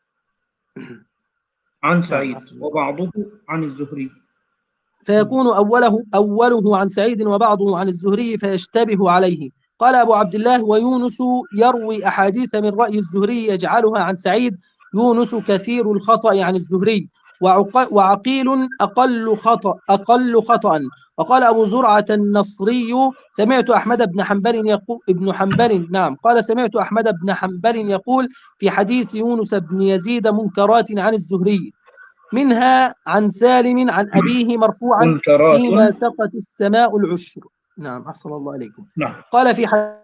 عن سعيد وبعضه عن الزهري فيكون أوله أوله عن سعيد وبعضه عن الزهري فيشتبه عليه. قال أبو عبد الله: ويونس يروي أحاديث من رأي الزهري يجعلها عن سعيد. يونس كثير الخطأ عن الزهري وعقيل أقل خطأ أقل خطأ. وقال أبو زرعة النصري: سمعت أحمد بن حنبل يقول ابن حنبل نعم قال سمعت أحمد بن حنبل يقول في حديث يونس بن يزيد منكرات عن الزهري، منها عن سالم عن أبيه مرفوعا: فيما سقت السماء العشر. نعم أحسن الله عليكم. نعم. قال في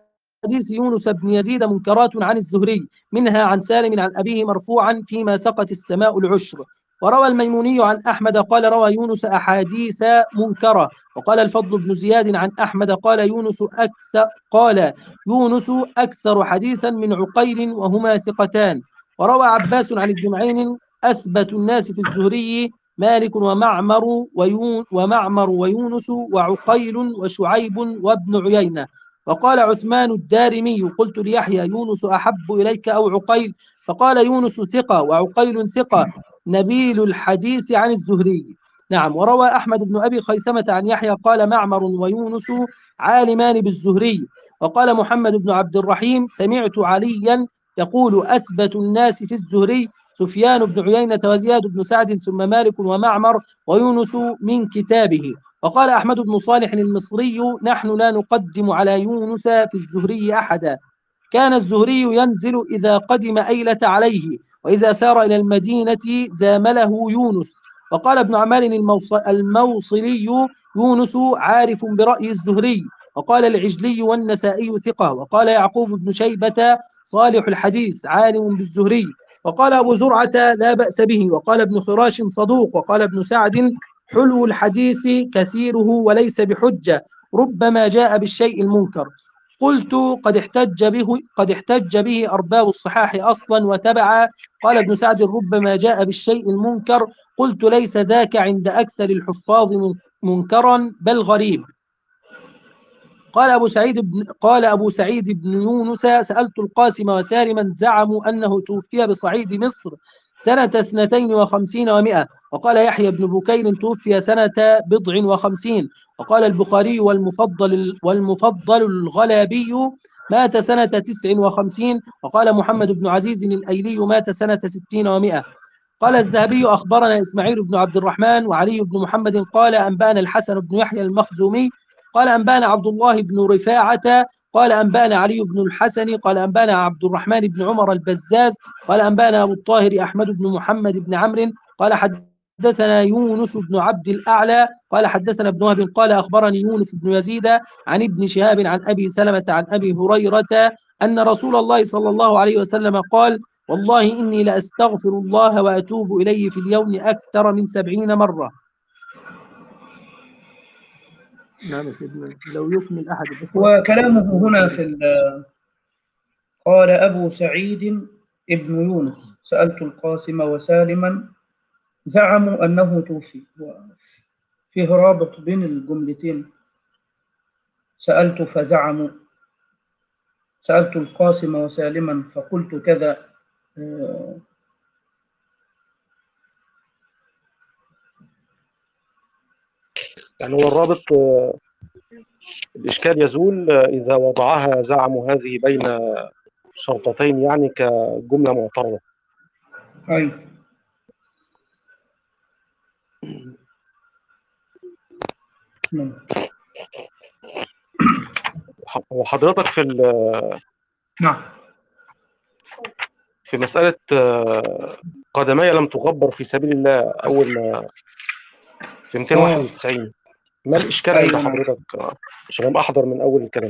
حديث يونس بن يزيد منكرات عن الزهري، منها عن سالم عن أبيه مرفوعا فيما سقت السماء العشر. وروى الميموني عن أحمد قال روى يونس أحاديث منكرة. وقال الفضل بن زياد عن أحمد قال يونس أكثر قال يونس أكثر حديثا من عقيل وهما ثقتان. وروى عباس عن ابن معين أثبت الناس في الزهري مالك ومعمر ويون ومعمر ويونس وعقيل وشعيب وابن عيينة. وقال عثمان الدارمي قلت ليحيى يونس أحب إليك أو عقيل؟ فقال يونس ثقة وعقيل ثقة نبيل الحديث عن الزهري. نعم. وروى أحمد بن أبي خيثمة عن يحيى قال معمر ويونس عالمان بالزهري. وقال محمد بن عبد الرحيم سمعت عليا يقول أثبت الناس في الزهري سفيان بن عيينة وزياد بن سعد ثم مالك ومعمر ويونس من كتابه. وقال أحمد بن صالح المصري نحن لا نقدم على يونس في الزهري أحدا، كان الزهري ينزل إذا قدم أيلة عليه، وإذا سار إلى المدينة زامله يونس. وقال ابن عمار الموصلي يونس عارف برأي الزهري. وقال العجلي والنسائي ثقة. وقال يعقوب بن شيبة صالح الحديث عالم بالزهري. وقال أبو زرعة لا بأس به. وقال ابن خراش صدوق. وقال ابن سعد حلو الحديث كثيره وليس بحجة، ربما جاء بالشيء المنكر. قلت قد احتج به قد احتج به أرباب الصحاح أصلا وتبعا. قال ابن سعد ربما جاء بالشيء المنكر. قلت ليس ذاك عند أكثر الحفاظ منكرا بل غريب. قال أبو سعيد بن قال أبو سعيد بن يونس سألت القاسم وسالما زعموا أنه توفي بصعيد مصر سنة اثنتين وخمسين ومائة. وقال يحيى بن بكير توفي سنة بضع وخمسين. وقال البخاري والمفضل والمفضل الغلابي مات سنة تسع وخمسين. وقال محمد بن عزيز الأيلي مات سنة ستين ومائة. قال الذهبي أخبرنا إسماعيل بن عبد الرحمن وعلي بن محمد قال أنبأنا الحسن بن يحيى المخزومي قال أنبأنا عبد الله بن رفاعة قال أنبأنا علي بن الحسن قال أنبأنا عبد الرحمن بن عمر البزاز قال أنبأنا أبو الطاهر أحمد بن محمد بن عمرو قال حدثنا يونس بن عبد الأعلى قال حدثنا ابن وهب قال أخبرني يونس بن يزيد عن ابن شهاب عن أبي سلمة عن أبي هريرة أن رسول الله صلى الله عليه وسلم قال والله إني لأستغفر الله وأتوب إليه في اليوم أكثر من سبعين مرة. نعم سيدنا لو يكمل أحد. وكلامه هنا في قال أبو سعيد ابن يونس سألت القاسم وسالما زعموا أنه توفي، فيه رابط بين الجملتين، سألت فزعموا، سألت القاسم وسالما فقلت كذا. يعني هو الرابط الإشكال يزول إذا وضعها زعموا هذه بين شرطتين يعني كجملة معترضة. أي وحضرتك في نعم في مسألة قدمي لم تغبر في سبيل الله أول ما في مئتين وواحد وتسعين، ما الإشكال عند حضرتك عشان أبقى أحضر من أول الكلام؟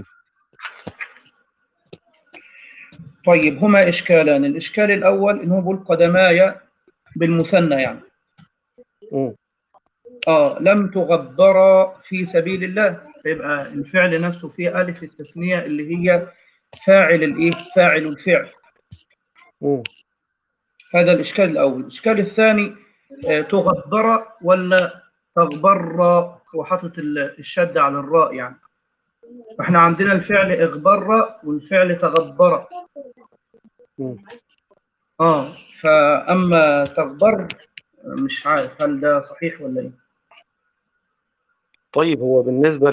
طيب هما إشكالان. الإشكال الأول إنه بيقول قدماي بالمثنى يعني م. آه لم تغبر في سبيل الله، فيبقى الفعل نفسه فيه ألف التثنية اللي هي فاعل الإيه؟ فاعل الفعل. م. هذا الإشكال الأول. الإشكال الثاني آه تغبر ولا تغبر، وحطت الشد على الراء يعني. احنا عندنا الفعل اغبر والفعل تغبر. م. اه فأما تغبر مش عارف هل ده صحيح ولا ايه. طيب هو بالنسبة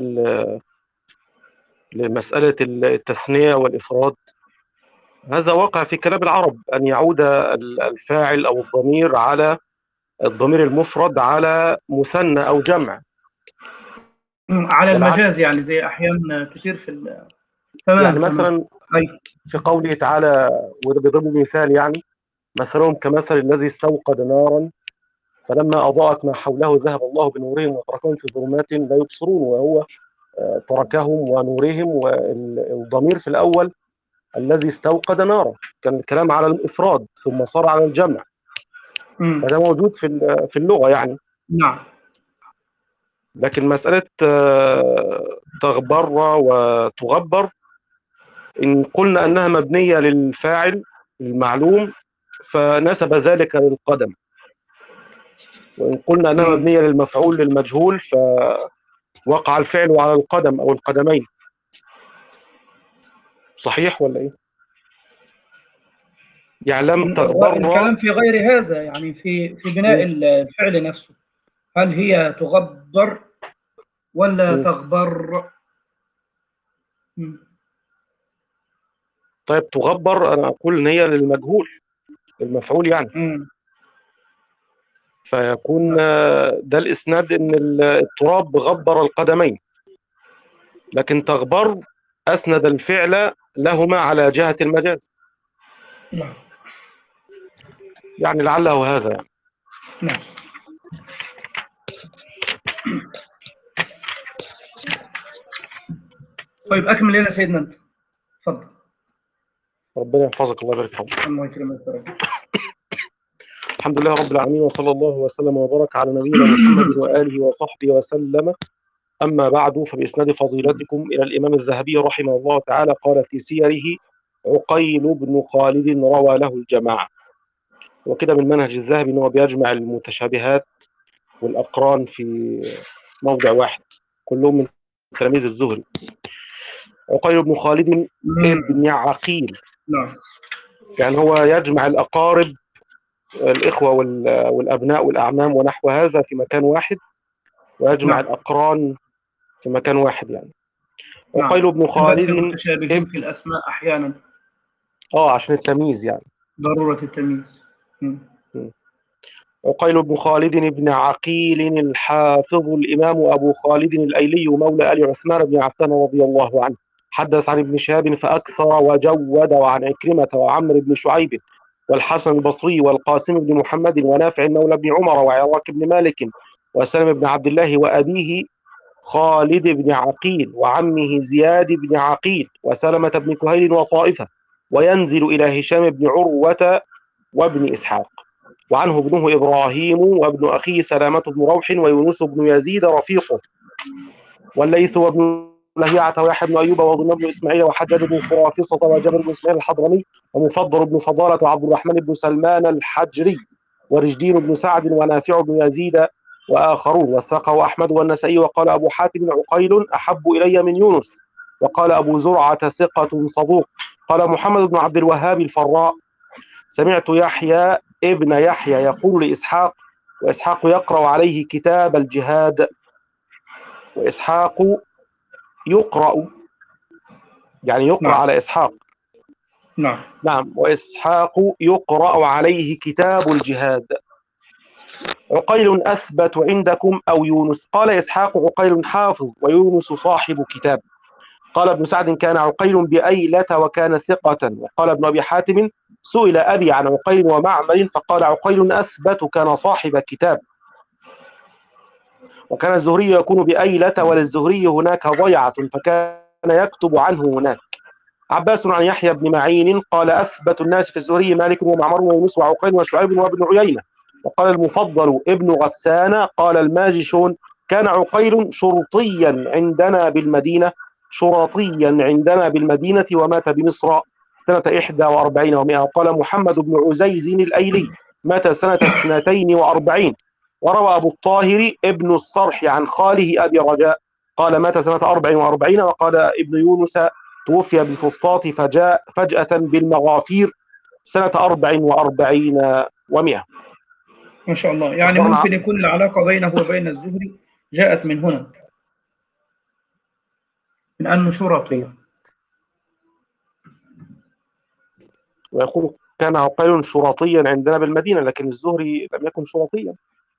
لمسألة التثنية والإفراد هذا واقع في كلام العرب، أن يعود الفاعل أو الضمير على الضمير المفرد على مثنى أو جمع على المجاز يعني، زي أحيان كتير في ال... تمام يعني مثلا تمام. في قوله تعالى وده بيضرب مثال يعني مثلهم كمثل الذي استوقد نارا فلما أضاءت ما حوله ذهب الله بنورهم وتركهم في ظلمات لا يبصرون، وهو تركهم ونورهم، والضمير في الأول الذي استوقد نارا، كان الكلام على الإفراد ثم صار على الجمع، مم. فده موجود في في اللغة يعني. نعم. لكن مسألة آه، تغبر وتغبر، إن قلنا أنها مبنية للفاعل المعلوم فنسب ذلك للقدم، وإن قلنا أنها مم. مبنية للمفعول للمجهول فوقع الفعل على القدم أو القدمين. صحيح ولا إيه؟ يعني لم تغبر. الكلام في غير هذا، يعني في في بناء الفعل نفسه، هل هي تغبر ولا م. تغبر؟ م. طيب تغبر أنا أقول إن هي للمجهول المفعول يعني، م. فيكون ده الإسناد إن التراب غبر القدمين، لكن تغبر أسند الفعل لهما على جهة المجاز. نعم. يعني لعله هذا يعني. نعم. طيب أكمل لنا سيدنا أنت، تفضل. ربنا يحفظك، الله يبارك فيك. الله يكرمك يا رب. الحمد لله رب العالمين، وصلى الله وسلم وبارك على نبينا محمد وآله وصحبه وسلم. أما بعد، فبإسناد فضيلتكم إلى الإمام الذهبي رحمه الله تعالى قال في سيره: عقيل بن خالد روى له الجماعة. وكده من منهج الذهبي أنه بيجمع المتشابهات والأقران في موضع واحد، كلهم من تلاميذ الزهري. عقيل بن خالد ابن عقيل، نعم. يعني هو يجمع الأقارب الإخوة والأبناء والأعمام ونحو هذا في مكان واحد، ويجمع نعم. الأقران في مكان واحد يعني. نعم. عقيل بن خالد متشابهين في الأسماء أحيانا، اه عشان التمييز يعني، ضرورة التمييز. م. عقيل بن خالد بن عقيل الحافظ الإمام أبو خالد الأيلي مولى آل عثمان بن عفان رضي الله عنه، حدث عن ابن شهاب فأكثر وجود، وعن عكرمة وعمرو بن شعيب والحسن البصري والقاسم بن محمد ونافع مولى بن عمر وعراك بن مالك وسلم بن عبد الله وأبيه خالد بن عقيل وعمه زياد بن عقيل وسلمة بن كهيل وطائفة، وينزل إلى هشام بن عروة وابن إسحاق، وعنه ابنه إبراهيم وابن أخيه سلامة بن روح ويونس بن يزيد رفيقه، والليث وابن لهيعة ويحيى بن أيوب وظن بن إسماعيل وحجاج بن فرافصة وجابر بن إسماعيل الحضرمي ومفضل بن فضالة وعبد الرحمن بن سلمان الحجري ورجدين بن سعد ونافع بن يزيد وآخرون، وثقه أحمد والنسائي. وقال أبو حاتم: عقيل أحب إلي من يونس. وقال أبو زرعة: ثقة صدوق. قال محمد بن عبد الوهاب الفراء: سمعت يحيى ابن يحيى يقول لإسحاق، وإسحاق يقرأ عليه كتاب الجهاد، وإسحاق يقرأ يعني يقرأ نعم. على إسحاق. نعم. نعم، وإسحاق يقرأ عليه كتاب الجهاد. عقيل أثبت عندكم أو يونس؟ قال إسحاق: عقيل حافظ ويونس صاحب كتاب. قال ابن سعد: كان عقيل بأيلة وكان ثقة. وقال ابن أبي حاتم: سئل أبي عن عقيل ومعمر فقال: عقيل أثبت كان صاحب كتاب. وكان الزهري يكون بأيلة وللزهري هناك ضيعة فكان يكتب عنه هناك. عباس عن يحيى بن معين قال: أثبت الناس في الزهري مالك ومعمر ويونس وعقيل وشعيب وابن عيينة. وقال المفضل ابن غسان قال الماجشون: كان عقيل شرطيا عندنا بالمدينة شرطيا عندنا بالمدينة ومات بمصر سنة إحدى وأربعين ومائة. وقال محمد بن عزيز الأيلي: مات سنة اثنتين وأربعين. وروى أبو الطاهر ابن الصرح عن خاله أبي رجاء قال: مات سنة أربع وأربعين. وقال ابن يونس: توفي بالفسطاط فجاء فجأة بالمغافير سنة أربع وأربعين ومائة. ما شاء الله، يعني ممكن يكون العلاقة بينه وبين الزهري جاءت من هنا، من أنه شرطي. ويقول: كان عقيل شرطيا عندنا بالمدينة، لكن الزهري لم يكن شرطيا.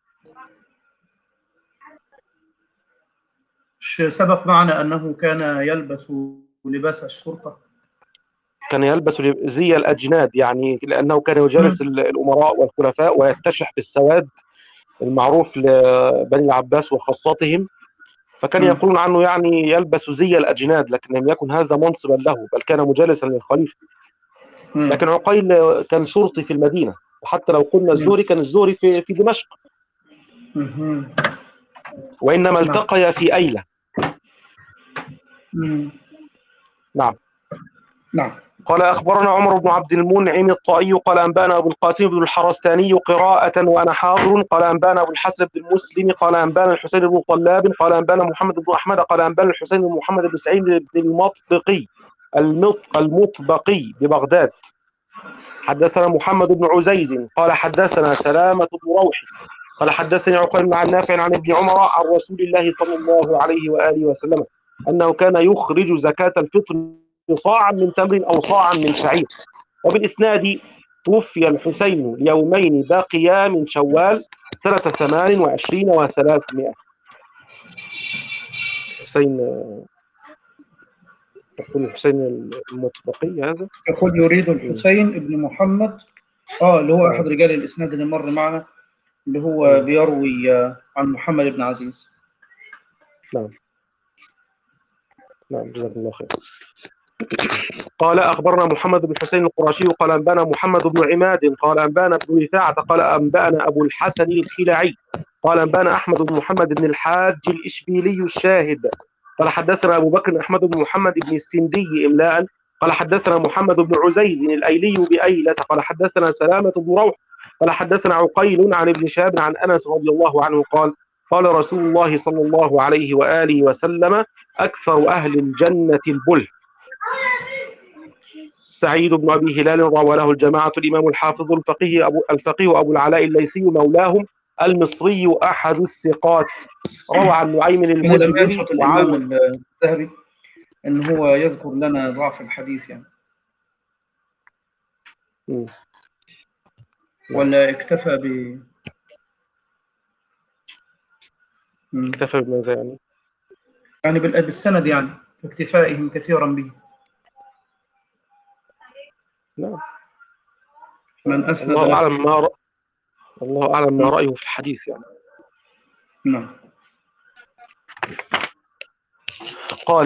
سبق معنا أنه كان يلبس لباس الشرطة، كان يلبس زي الأجناد، يعني لأنه كان يجالس الأمراء والخلفاء ويتشح بالسواد المعروف لبني العباس وخاصتهم، فكان مم. يقولون عنه يعني يلبس زي الأجناد، لكن لم يكن هذا منصبا له، بل كان مجالسا للخليفة. مم. لكن عقيل كان شرطي في المدينة، وحتى لو قلنا الزهري كان الزهري في في دمشق، مم. وإنما نعم. التقيا في أيلة. مم. نعم. نعم. قال أخبرنا عمر بن عبد المنعم الطائي قال أنبانا أبو القاسم بن الحرستاني قراءة وأنا حاضر. قال أنبانا أبو الحسن بن المسلم قال أنبانا الحسين بن طلاب قال أنبانا محمد بن أحمد قال أنبانا الحسين بن محمد بن سعيد بن المطبقي المط- المطبقي ببغداد. حدثنا محمد بن عزيز قال حدثنا سلامة بن روح قال حدثني عقيل عن نافع عن ابن عمر عن رسول الله صلى الله عليه وآله وسلم أنه كان يخرج زكاة الفطر صاعا من تمر أو صاعا من شعير. وبالإسناد توفي الحسين ليومين باقيا من شوال سنة ثمان وعشرين وثلاثمائة. حسين، تقول الحسين المطبقي هذا؟ يقول يريد الحسين بن محمد اه اللي هو أحد رجال الإسناد اللي مر معنا، اللي هو مم. بيروي آه، عن محمد بن عزيز. نعم. نعم، جزاكم الله خير. قال أخبرنا محمد بن حسين القرشي قال أنبانا محمد بن عماد قال أنبانا بن رفاعة قال أنبانا أبو الحسن الخلعي قال أنبانا أحمد بن محمد بن الحاج الإشبيلي الشاهد قال حدثنا أبو بكر أحمد بن محمد بن السندي إملاء قال حدثنا محمد بن عزيز الأيلي بأيلة قال حدثنا سلامة بن روح قال حدثنا عقيل عن ابن شهاب عن أنس رضي الله عنه قال قال رسول الله صلى الله عليه وآله وسلم أكثر أهل الجنة البله. سعيد بن أبي هلال روى له الجماعة الإمام الحافظ الفقيه أبو, الفقيه أبو العلاء الليثي مولاهم المصري أحد الثقات، روى عن نعيم هنا لم المجمري ينشط وعون. الإمام الذهبي أن هو يذكر لنا ضعف الحديث يعني، مم. ولا اكتفى ب مم. اكتفى بماذا يعني؟ يعني بال- بالسند يعني، اكتفائهم كثيرا به. نعم. من أسند الله له. أعلم ما رأ... الله أعلم ما مم. رأيه في الحديث يعني. نعم. قال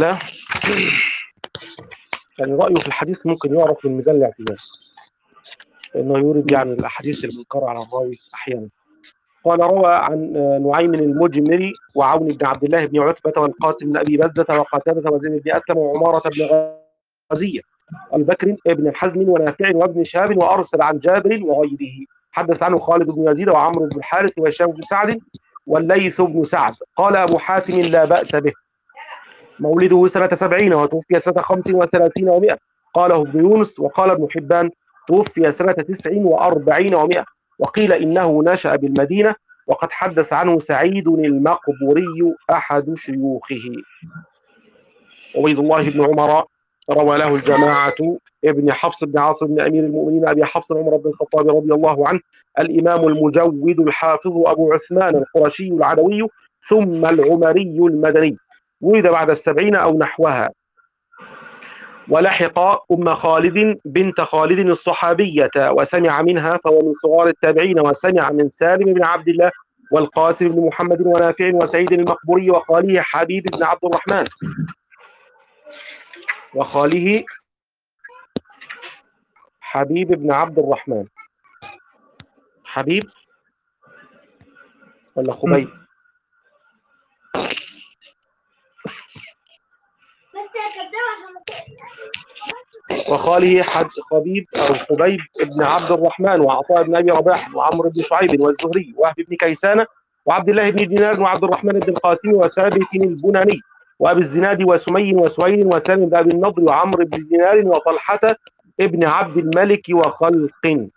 يعني رأيه في الحديث ممكن يعرف من ميزان الاعتدال، لأنه يورد يعني الأحاديث المنكرة على الراوي أحيانا. قال روى عن نعيم المجمري وعون بن عبد الله بن عتبة والقاسم بن أبي بزة وقتادة وزيد بن أسلم وعمارة بن غزية أبي بكر ابن حزم ونافع وابن شهاب وأرسل عن جابر وغيره. حدث عنه خالد بن يزيد وعمرو بن الحارث وهشام بن سعد والليث بن سعد. قال أبو حاتم لا بأس به. مولده سنة سبعين وتوفي سنة خمس وثلاثين ومائة. قاله ابن يونس. وقال ابن حبان توفي سنة تسع وأربعين ومائة. وقيل إنه نشأ بالمدينة، وقد حدث عنه سعيد المقبوري أحد شيوخه. عبيد الله بن عمر روى له الجماعة ابن حفص بن عاصم بن أمير المؤمنين أبي حفص عمر بن الخطاب رضي الله عنه، الإمام المجود الحافظ أبو عثمان القرشي العدوي ثم العمري المدني، ولد بعد السبعين أو نحوها. ولحق أم خالد بنت خالد الصحابية وسمع منها، فهو من صغار التابعين، وسمع من سالم بن عبد الله والقاسم بن محمد ونافع وسعيد المقبوري وخاله حبيب بن عبد الرحمن وخاله حبيب بن عبد الرحمن. حبيب ولا خبيب؟ وخاله حد خبيب أو خبيب بن عبد الرحمن وعطاء بن أبي رباح وعمرو بن شعيب والزهري ووهب بن كيسان وعبد الله بن دينار وعبد الرحمن بن القاسم وثابت البناني وأبي الزناد وسمي وسهيل وسالم بن أبي النضر وعمرو بن دينار وطلحة ابن عبد الملك وخلق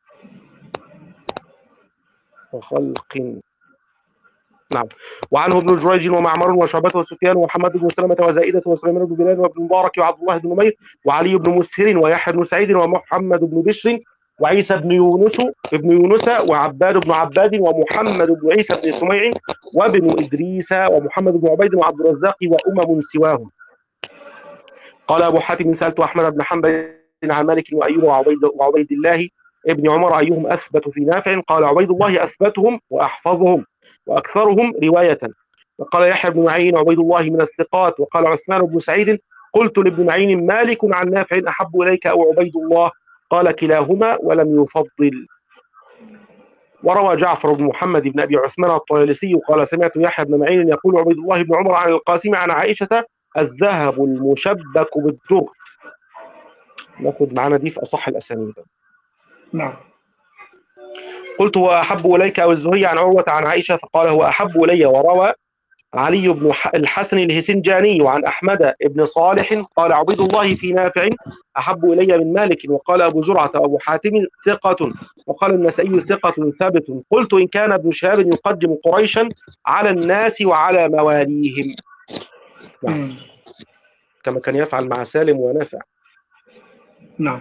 وخلق نعم. وعنه ابن جريج ومعمر وشعبة وسفيان ومحمد بن سلمة وزائدة وسليمان بن بلال وابن مبارك وعبد الله بن نمير وعلي بن مسهر ويحيى بن سعيد ومحمد بن بشر وعيسى بن يونس ابن يونس وعباد بن عباد ومحمد بن عيسى بن سميع وابن إدريس ومحمد بن عبيد وعبد الرزاق وأمم سواهم. قال أبو حاتم سألت أحمد بن حنبل عن مالك وأيوب وعبيد, وعبيد الله ابن عمر أيهم أثبت في نافع؟ قال عبيد الله أثبتهم وأحفظهم وأكثرهم رواية. وقال يحيى بن معين عبيد الله من الثقات. وقال عثمان بن سعيد قلت لابن معين مالك عن نافع أحب إليك أو عبيد الله؟ قال كلاهما ولم يفضل. وروى جعفر بن محمد بن أبي عثمان الطيالسي قال سمعت يحيى بن معين يقول عبيد الله بن عمر عن القاسم عن عائشة الذهب المشبك بالدر. ناخذ معنا دي في أصح الأسانيد. نعم. قلت هو أحب إليك أو الزهري عن عروة عن عائشة؟ فقال هو أحب إلي. وروى علي بن الحسن الهسنجاني وعن أحمد بن صالح قال عبيد الله في نافع أحب إلي من مالك. وقال أبو زرعة وأبو حاتم ثقة. وقال النسائي ثقة ثابت. قلت إن كان ابن شهاب يقدم قريشا على الناس وعلى مواليهم. نعم. كما كان يفعل مع سالم ونافع. نعم.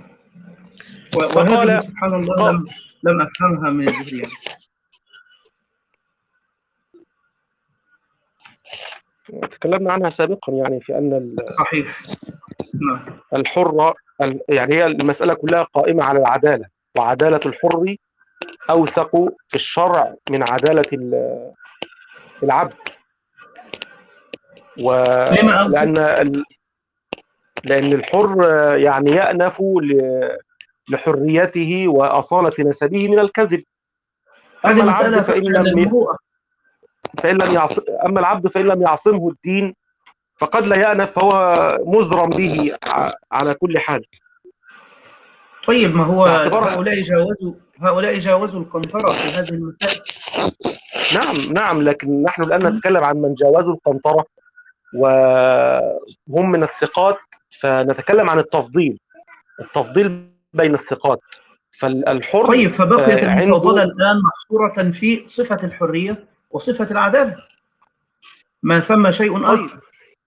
وهذه سبحان الله لم لم أفهمها من الزهري. تكلمنا عنها سابقا، يعني في أن صحيح. الحر يعني هي المسألة كلها قائمة على العدالة، وعدالة الحر أوثق في الشرع من عدالة العبد. ولأن لأن الحر يعني يأنف لحريته وأصالة نسبه من الكذب. أما العبد فإن لم فإن لم يعصم أما العبد فإن لم يعصمه الدين فقد لا يأنف، فهو مزرم به على كل حال. طيب ما هو هؤلاء جاوزوا هؤلاء جاوزوا القنطرة في هذه المسائل. نعم نعم، لكن نحن الآن نتكلم عن من جاوزوا القنطرة وهم من الثقات، فنتكلم عن التفضيل التفضيل بين الثقات. فالحر طيب فبقيت المفاضلة الآن محصورة في صفة الحرية وصفة العدالة، ما ثم شيء آخر.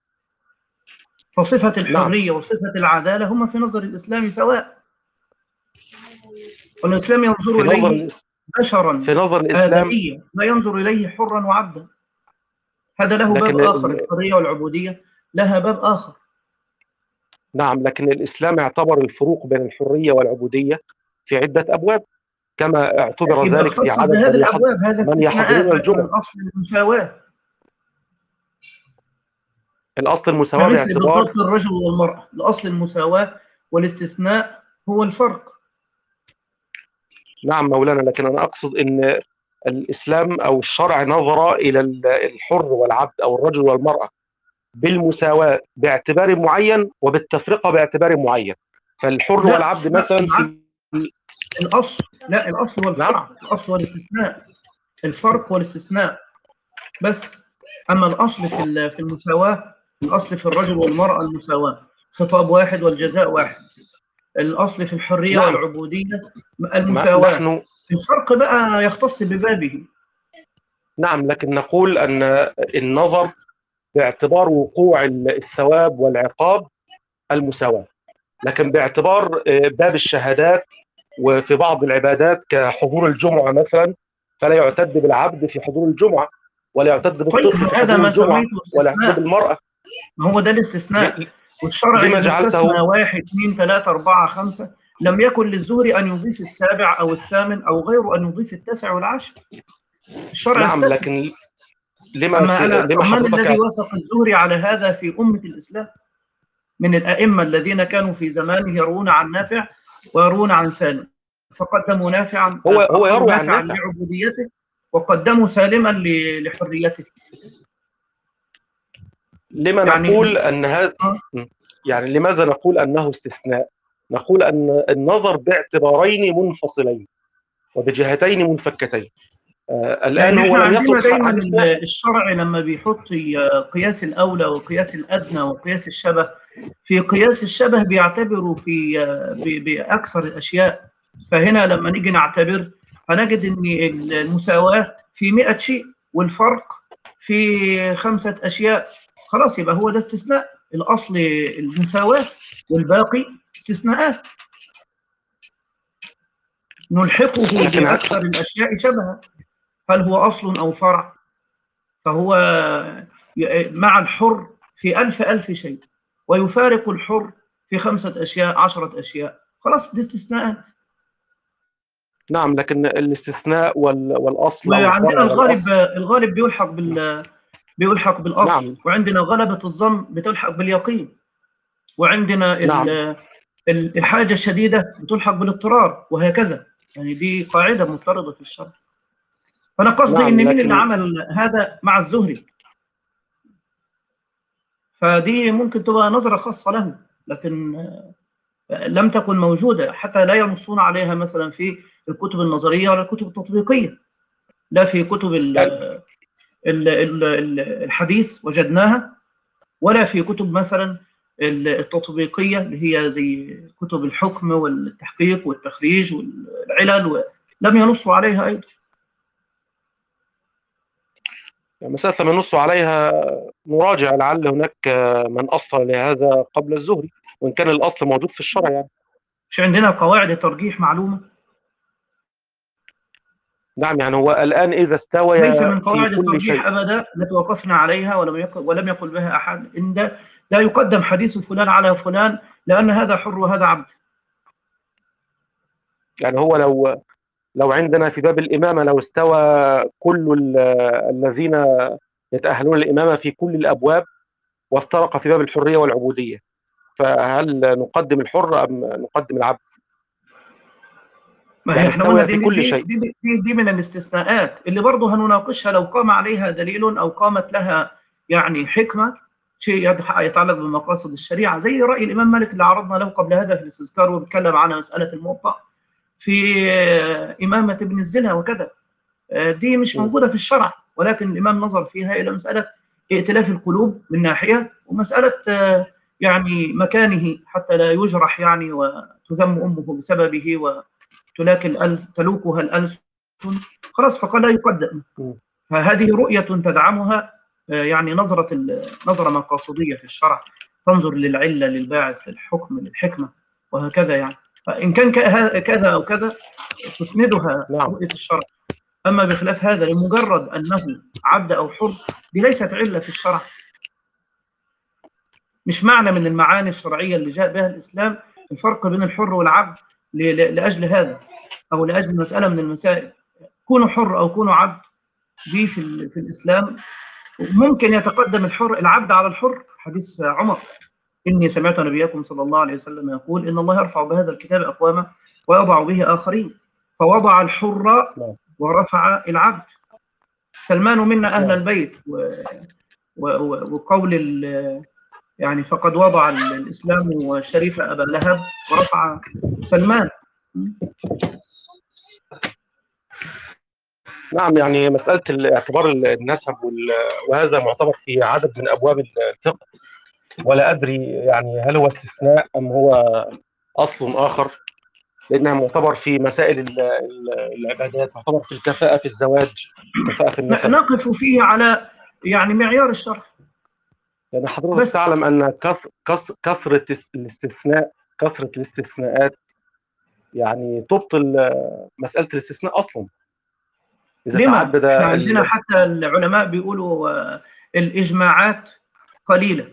فصفة الحرية نعم. وصفة العدالة هما في نظر الإسلام سواء، والإسلام ينظر إليه بشرا في نظر الإسلام آدميا، لا ينظر إليه حرا وعبدا. هذا له باب آخر. الحرية والعبودية لها باب آخر. نعم، لكن الإسلام اعتبر الفروق بين الحرية والعبودية في عدة أبواب، كما اعتبر ذلك في عدد هذه الأبواب. هذا من يحضرون الجمعة. الأصل المساواة. الأصل المساواة باعتبار بالضبط الرجل والمرأة، الأصل المساواة والاستثناء هو الفرق. نعم مولانا، لكن أنا أقصد أن الإسلام أو الشرع نظر إلى الحر والعبد أو الرجل والمرأة بالمساواة باعتبار معين وبالتفرقة باعتبار معين. فالحر والعبد مثلا في الأصل لا الأصل والفرع. الأصل والاستثناء، الفرق والاستثناء بس. أما الأصل في في المساواة، الأصل في الرجل والمرأة المساواة، خطاب واحد والجزاء واحد. الأصل في الحرية نعم. والعبودية المساواة. نحن... الفرق بقى يختص ببابه. نعم، لكن نقول أن النظر باعتبار وقوع الثواب والعقاب المساواة، لكن باعتبار باب الشهادات وفي بعض العبادات كحضور الجمعة مثلا فلا يعتد بالعبد في حضور الجمعة، ولا يعتد بالطفل في حضور الجمعة، ولا يعتد بالمرأة. ما هو ده الاستثناء. والشرع لما جعلته واحد اثنين ثلاثة أربعة خمسة. لم يكن للزهري أن يضيف السابع أو الثامن أو غيره أن يضيف التاسع والعاشر. الشرع نعم استثنى. لكن لما لما من الذي وافق الزهري على هذا في أمة الإسلام من الأئمة الذين كانوا في زمانه يروون عن نافع ويروون عن سالم؟ فقدموا نافعا هو هو يروي عن نافع لعبوديته وقدموا سالما لحريته. لما يعني نقول أن هذا يعني لماذا نقول أنه استثناء؟ نقول أن النظر باعتبارين منفصلين وبجهتين منفكتين. آه الآن هو لم يطلق دايما الشرع لما بيحط قياس الأولى وقياس الأدنى وقياس الشبه، في قياس الشبه بيعتبروا في بأكثر الأشياء. فهنا لما نيجي نعتبر هنجد أن المساواة في مئة شيء والفرق في خمسة أشياء. خلاص يبقى هو ده استثناء. الأصل المساواة والباقي استثناءات نلحقه بأكثر الأشياء شبها. هل هو أصل أو فرع؟ فهو مع الحر في ألف ألف شيء، ويفارق الحر في خمسة أشياء عشرة أشياء. خلاص دي استثناءات. نعم، لكن الاستثناء والأصل وعندنا الغالب الغالب بيلحق بيلحق بالأصل، نعم. وعندنا غلبة الظن بتلحق باليقين، وعندنا نعم. الحاجة الشديدة بتلحق بالاضطرار، وهكذا. يعني دي قاعدة مفترضة في الشرع. فأنا قصدي نعم، إن مين اللي لكن عمل هذا مع الزهري، فدي ممكن تبقى نظرة خاصة له، لكن لم تكن موجودة، حتى لا ينصون عليها مثلا في الكتب النظرية ولا الكتب التطبيقية، لا في كتب ال يعني ال ال الحديث وجدناها، ولا في كتب مثلا التطبيقية اللي هي زي كتب الحكم والتحقيق والتخريج والعلل، لم ينصوا عليها أيضا. مسألة لما ينصوا عليها نراجع، لعل هناك من أصل لهذا قبل الزهري، وإن كان الأصل موجود في الشرع. يعني مش عندنا قواعد ترجيح معلومة؟ نعم، يعني هو الآن إذا استوى ليس من في قواعد كل الترجيح شيء. أبدا التي وقفنا عليها ولم يقل ولم يقل بها أحد إن ده لا يقدم حديث فلان على فلان لأن هذا حر وهذا عبد. يعني هو لو لو عندنا في باب الإمامة، لو استوى كل الذين يتأهلون الإمامة في كل الأبواب وافترق في باب الحرية والعبودية، فهل نقدم الحر أم نقدم العبد؟ ما هي يعني احنا قلنا استوى دي في كل دي, شيء. دي, دي, دي من الاستثناءات اللي برضه هنناقشها لو قام عليها دليل أو قامت لها يعني حكمة، شيء يتعلق بمقاصد الشريعة، زي رأي الإمام مالك اللي عرضنا له قبل هذا في الاستذكار، وبيتكلم عن مسألة الموطأ في إمامة ابن الزنا وكذا. دي مش م. موجودة في الشرع، ولكن الإمام نظر فيها إلى مسألة ائتلاف القلوب من ناحية، ومسألة يعني مكانه حتى لا يجرح يعني وتذم أمه بسببه وتلاك الألف تلوكها الألسن، خلاص فقال لا يقدم. فهذه رؤية تدعمها يعني نظرة نظرة مقاصدية في الشرع، تنظر للعلة للباعث للحكم للحكمة وهكذا. يعني فإن كان كذا أو كذا تسندها نعم. رؤية الشرع. أما بخلاف هذا لمجرد أنه عبد أو حر، دي ليست علة في الشرع، مش معنى من المعاني الشرعية اللي جاء بها الإسلام الفرق بين الحر والعبد لأجل هذا أو لأجل مسألة من المسائل. كونوا حر أو كونوا عبد، دي في, في الإسلام ممكن يتقدم الحر العبد على الحر. حديث عمر: إني سمعت نبيكم صلى الله عليه وسلم يقول إن الله يرفع بهذا الكتاب أقواما ويضع به آخرين، فوضع الحر ورفع العبد. سلمان منا أهل البيت، وقول يعني فقد وضع الإسلام الشريف أبا لهب ورفع سلمان. نعم، يعني مسألة الاعتبار النسب وهذا معتبر في عدد من أبواب الفقه، ولا أدري يعني هل هو استثناء أم هو أصل آخر، لأنها معتبر في مسائل العبادات، معتبر في الكفاءة في الزواج، كفاءة في النسب. نقف فيه على يعني معيار الشرع. يعني حضرتك تعلم أن كثرة الاستثناء كثرة الاستثناءات يعني تبطل مسألة الاستثناء أصلا. إذا تعدد عندنا حتى العلماء بيقولوا الإجماعات قليلة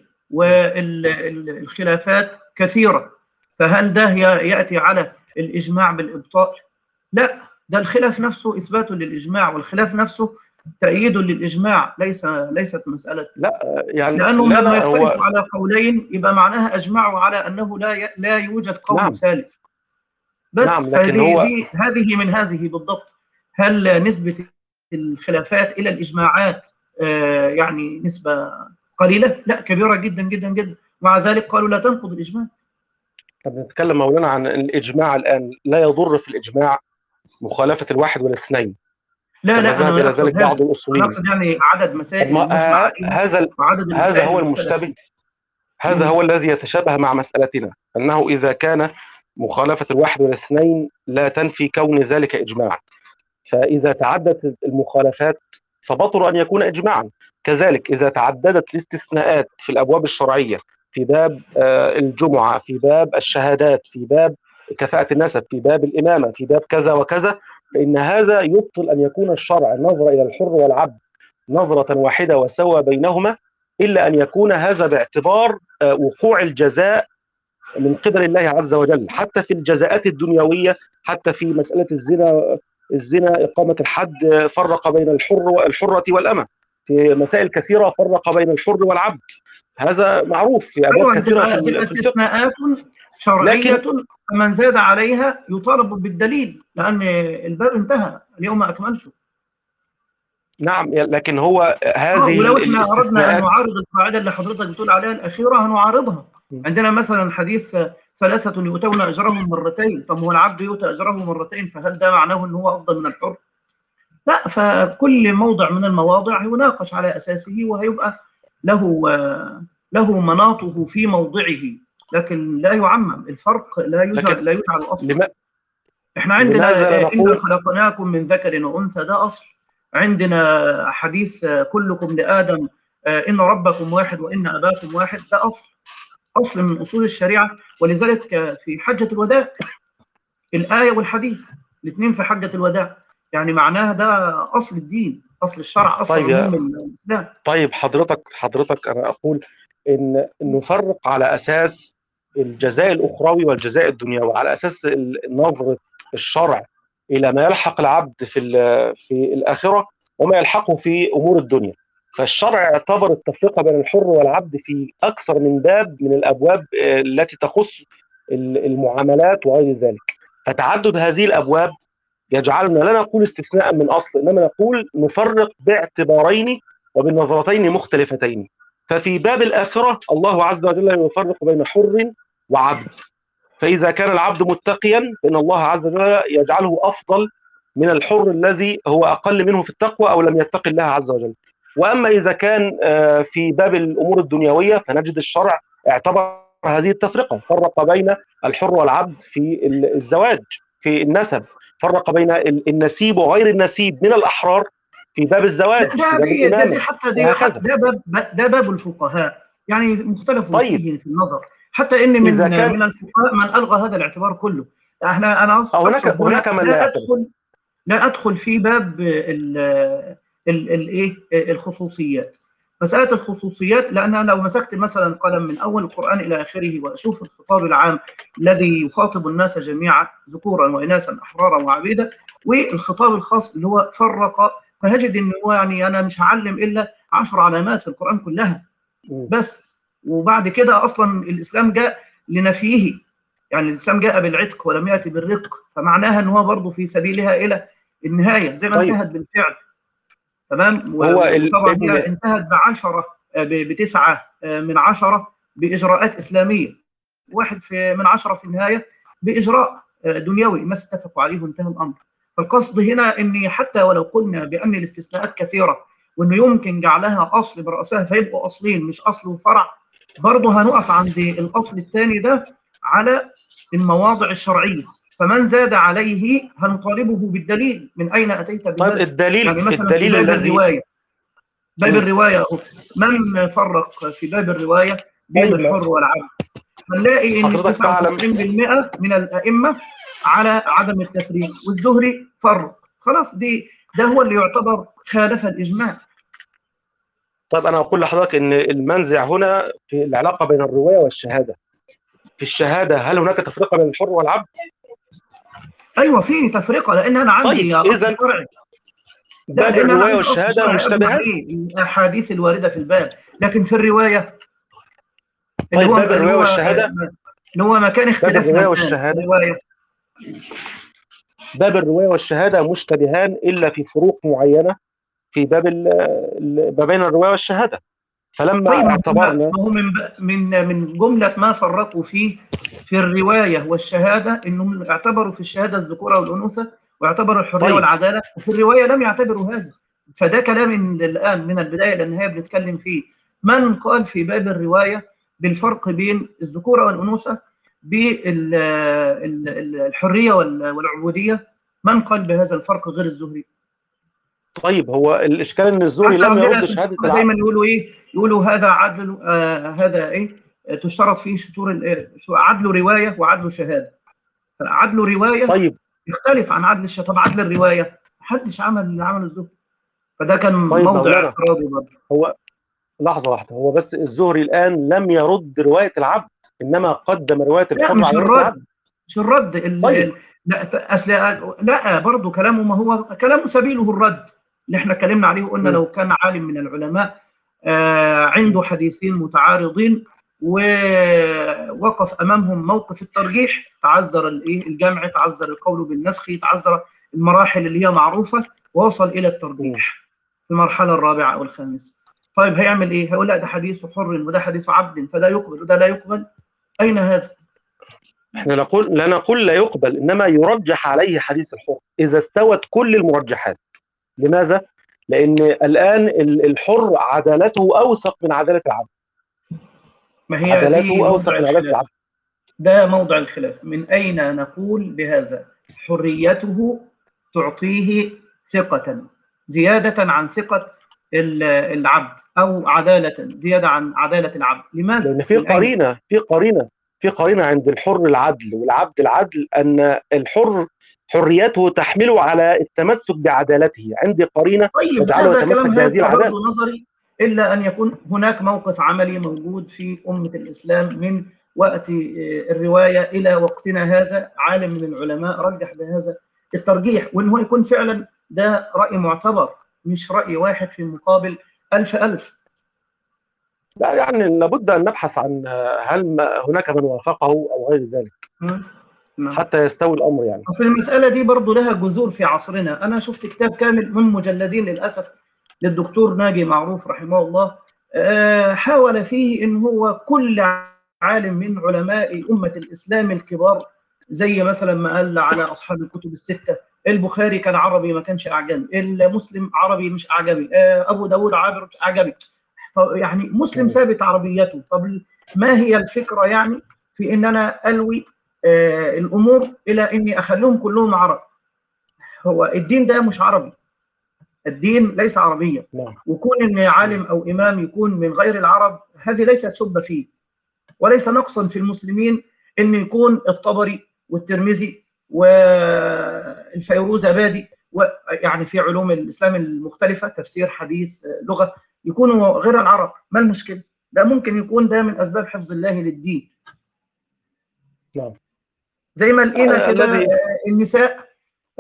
والخلافات كثيرة، فهل ده يأتي على الإجماع بالإبطال؟ لا، ده الخلاف نفسه إثبات للإجماع، والخلاف نفسه تأييد للإجماع، ليس ليست مسألة. لا يعني لأنهم لا لما لا يختلفوا هو... على قولين يبقى معناها أجمعوا على أنه لا ي... لا يوجد قول نعم. ثالث. بس نعم، لكن هذه هو... دي هذه من هذه بالضبط. هل نسبة الخلافات إلى الإجماعات آه يعني نسبة قليلة؟ لا، كبيرة جدا جدا جدا، مع ذلك قالوا لا تنقض الإجماع. بنتكلم مولانا عن الإجماع الآن، لا يضر في الإجماع مخالفة الواحد والاثنين. لا لا، ذهب إلى ذلك بعض الأصوليين. أنا أقصد يعني عدد مسائل المجمع عليها، هذا وعدد هذا هو المشتبه، هذا هو الذي يتشابه مع مسألتنا، أنه إذا كان مخالفة الواحد والاثنين لا تنفي كون ذلك إجماع، فإذا تعددت المخالفات فبطل أن يكون إجماعا. كذلك إذا تعددت الاستثناءات في الأبواب الشرعية، في باب الجمعة، في باب الشهادات، في باب كفاءة النسب، في باب الإمامة، في باب كذا وكذا، فإن هذا يبطل أن يكون الشرع نظر إلى الحر والعبد نظرة واحدة وسوى بينهما، إلا أن يكون هذا باعتبار وقوع الجزاء من قبل الله عز وجل، حتى في الجزاءات الدنيوية، حتى في مسألة الزنا الزنا إقامة الحد فرق بين الحر والحرة والأمة، في مسائل كثيرة فرق بين الحر والعبد، هذا معروف في أبواب أيوة، كثيرة تبقى في تبقى في الفقه. استثناءات شرعية، لكن فمن زاد عليها يطالب بالدليل، لأن الباب انتهى اليوم أكملته. نعم، لكن هو آه هذه ولو احنا أردنا أن الاستثناءات. نعارض القاعدة اللي حضرتك بتقول عليها الأخيرة هنعارضها. عندنا مثلا حديث ثلاثة يؤتون أجرهم مرتين، طب هو العبد يؤتى أجره مرتين، فهل ده معناه أنه هو أفضل من الحر؟ لا، فكل موضع من المواضع يناقش على أساسه وهيبقى له له مناطه في موضعه، لكن لا يعمم. الفرق لا يجعل لا يجعل أصلا. لما احنا عندنا لماذا لا إنا نقول خلقناكم من ذكر وأنثى، ده أصل. عندنا حديث كلكم لآدم إن ربكم واحد وإن أباكم واحد، ده أصل أصل من أصول الشريعة. ولذلك في حجة الوداع الآية والحديث الاثنين في حجة الوداع، يعني معناها ده أصل الدين، أصل الشرع، أصل طيب عموم الإسلام. طيب حضرتك حضرتك أنا أقول إن نفرق على أساس الجزاء الأخروي والجزاء الدنيوي، على أساس نظرة الشرع إلى ما يلحق العبد في في الآخرة وما يلحقه في أمور الدنيا. فالشرع اعتبر التفرقة بين الحر والعبد في أكثر من باب من الأبواب التي تخص المعاملات وغير ذلك. فتعدد هذه الأبواب يجعلنا لا نقول استثناء من أصل، إنما نقول نفرق باعتبارين وبنظرتين مختلفتين. ففي باب الآخرة الله عز وجل يفرق بين حر وعبد، فإذا كان العبد متقيا فإن الله عز وجل يجعله أفضل من الحر الذي هو أقل منه في التقوى أو لم يتق الله عز وجل. وأما إذا كان في باب الأمور الدنيوية فنجد الشرع اعتبر هذه التفرقة، فرق بين الحر والعبد في الزواج، في النسب، فرق بين النسيب وغير النسيب من الأحرار في باب الزواج، ده في باب دي الإمامة، دي حتى دي وهكذا. ده باب ده باب الفقهاء، يعني مختلف طيب. فيه في النظر، حتى ان من كان... من الفقهاء من الغى هذا الاعتبار كله. احنا انا هناك هناك من لا ادخل لا ادخل في باب الايه الخصوصيات، مساله الخصوصيات، لان انا لو مسكت مثلا قلم من اول القران الى اخره واشوف الخطاب العام الذي يخاطب الناس جميعا ذكورا واناثا احرارا وعبيدا، والخطاب الخاص اللي هو فرق، فهجد ان هو يعني انا مش هعلم الا عشر علامات في القران كلها بس، وبعد كده اصلا الاسلام جاء لنفيه، يعني الاسلام جاء بالعتق ولم ياتي بالرق، فمعناها ان هو برضه في سبيلها الى النهايه زي ما طيب. انتهت بالفعل، تمام. وطبعا هي انتهت بعشره بتسعه من عشره باجراءات اسلاميه، واحد في من عشره في النهايه باجراء دنيوي الناس اتفقوا عليه وانتهى الامر. فالقصد هنا ان حتى ولو قلنا بان الاستثناءات كثيره وانه يمكن جعلها اصل براسها فيبقوا اصلين مش اصل وفرع، برضه هنقف عند الاصل الثاني ده على المواضع الشرعيه، فمن زاد عليه هنطالبه بالدليل. من اين اتيت بهذا؟ طيب الدليل يعني مثلا الدليل في باب الذي الروايه باب الروايه من فرق في باب الروايه بين الحر والعبد؟ هنلاقي ان تسعة وتسعين بالمئة من الائمه على عدم التفريق، والزهري فرق. خلاص، دي ده هو اللي يعتبر خالف الاجماع. طيب انا اقول لحضرتك ان المنزع هنا في العلاقه بين الروايه والشهاده. في الشهاده هل هناك تفرقه بين الحر والعبد؟ ايوه في تفرقه، لان انا عندي طيب اذا باب الروايه والشهاده مشتبهات، الاحاديث الوارده في الباب، لكن في الروايه طيب اللي هو باب الروايه والشهاده اللي هو مكان اختلاف باب الروايه والشهاده الرواية. باب الروايه والشهاده مشتبهان الا في فروق معينه في باب ما بين الروايه والشهاده. فلما طيب اعتبرنا هو من من من جمله ما فرقوا فيه في الروايه والشهاده انهم اعتبروا في الشهاده الذكوره والانوثه واعتبروا الحريه طيب. والعداله، وفي الروايه لم يعتبروا هذا. فده كلام الان من البدايه للنهايه بنتكلم فيه. من قال في باب الروايه بالفرق بين الذكوره والانوثه بالحريه والعبوديه؟ من قال بهذا الفرق غير الزهري؟ طيب هو الاشكال ان الزهري لم يرد شهاده العبد. دايما يقولوا ايه؟ يقولوا هذا عدل، آه هذا ايه؟ تشترط فيه شطور عدل روايه وعدل شهاده. فعدل روايه طيب يختلف عن عدل الشهاده. طب عدل الروايه محدش عمل اللي عمل الزهري، فده كان طيب موضع اعتراضي برضه. هو لحظه واحده، هو بس الزهري الان لم يرد روايه العبد، انما قدم روايه الحر على روايه العبد. مش الرد. طيب. لا اصل لا برضه كلامه، ما هو كلامه سبيله الرد، اللي احنا اتكلمنا عليه وقلنا م. لو كان عالم من العلماء آه عنده حديثين متعارضين ووقف امامهم موقف الترجيح، تعذر الايه الجمع، تعذر القول بالنسخ، تعذر المراحل اللي هي معروفه، ووصل الى الترجيح في المرحله الرابعه او الخامسه. طيب هيعمل ايه؟ هيقول لا ده حديث حر وده حديث عبد، فده يقبل وده لا يقبل. اين هذا؟ احنا نقول لا نقول لا يقبل، انما يرجح عليه حديث الحر اذا استوت كل المرجحات. لماذا؟ لان الان الحر عدالته اوثق من عداله العبد. ما هي عدالته دي اوثق موضع من عداله الخلاف، العبد. ده موضع الخلاف. من اين نقول بهذا؟ حريته تعطيه ثقة زيادة عن ثقة العبد، أو عدالة زيادة عن عدالة العبد. لماذا؟ لأن في قرينة في قرينة في قرينة عند الحر العدل والعبد العدل، أن الحر حريته تحمله على التمسك بعدالته. عندي قرينة طيب تجعله هذا يتمسك كلام بهذه هذا العدالة. برضه نظري، إلا أن يكون هناك موقف عملي موجود في أمة الإسلام من وقت الرواية إلى وقتنا هذا، عالم من العلماء رجح بهذا الترجيح، وإن هو يكون فعلا ده رأي معتبر، مش رأي واحد في مقابل ألف ألف. لا يعني لابد أن نبحث عن هل هناك من وافقه أو غير ذلك حتى يستوي الأمر. يعني في المسألة دي برضو لها جذور في عصرنا. أنا شفت كتاب كامل من مجلدين للأسف للدكتور ناجي معروف رحمه الله، حاول فيه إن هو كل عالم من علماء أمة الإسلام الكبار، زي مثلا ما قال على أصحاب الكتب الستة، البخاري كان عربي ما كانش أعجمي، المسلم عربي مش أعجمي، أبو داود عابر مش أعجمي، يعني مسلم ثابت عربيته. طب ما هي الفكرة يعني في إن أنا ألوي آه الأمور إلى إني أخليهم كلهم عرب؟ هو الدين ده مش عربي، الدين ليس عربيا. وكون إن عالم أو إمام يكون من غير العرب هذه ليست سبة فيه، وليس نقصا في المسلمين إن يكون الطبري والترمذي والفيروزابادي ويعني في علوم الإسلام المختلفة، تفسير، حديث، لغة، يكونوا غير العرب. ما المشكلة؟ ده ممكن يكون ده من أسباب حفظ الله للدين. نعم. زي ما لقينا كده النساء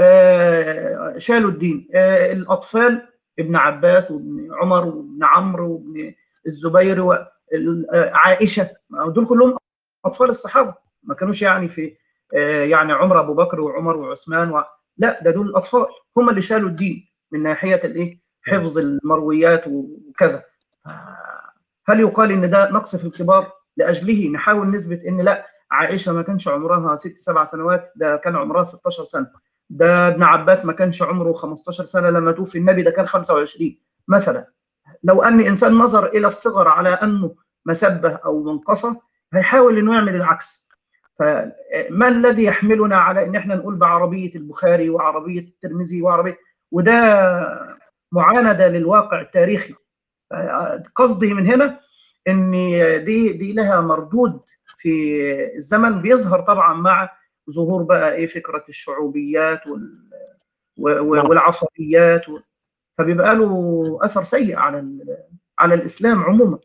شالوا الدين، الأطفال ابن عباس وابن عمر وابن عمرو وابن الزبير وعائشة، دول كلهم أطفال الصحابة، ما كانوش يعني في يعني عمر أبو بكر وعمر وعثمان و... لا، ده دول الأطفال هم اللي شالوا الدين من ناحية الإيه؟ حفظ المرويات وكذا. هل يقال إن ده نقص في الكبار؟ لأجله نحاول نثبت إن لا، عائشة ما كانش عمرها ست سبع سنوات، ده كان عمرها ستاشر سنة. ده ابن عباس ما كانش عمره خمستاشر سنة لما توفي النبي، ده كان خمسة وعشرين مثلا. لو أن إنسان نظر إلى الصغر على أنه مسبة أو منقصة، هيحاول إنه يعمل العكس. فما الذي يحملنا على إن إحنا نقول بعربية البخاري وعربية الترمذي وعربية، وده معاندة للواقع التاريخي. قصدي من هنا إن دي دي لها مردود في الزمن، بيظهر طبعا مع ظهور بقى إيه فكرة الشعوبيات وال والعصبيات، فبيبقى له أثر سيء على على الإسلام عموما.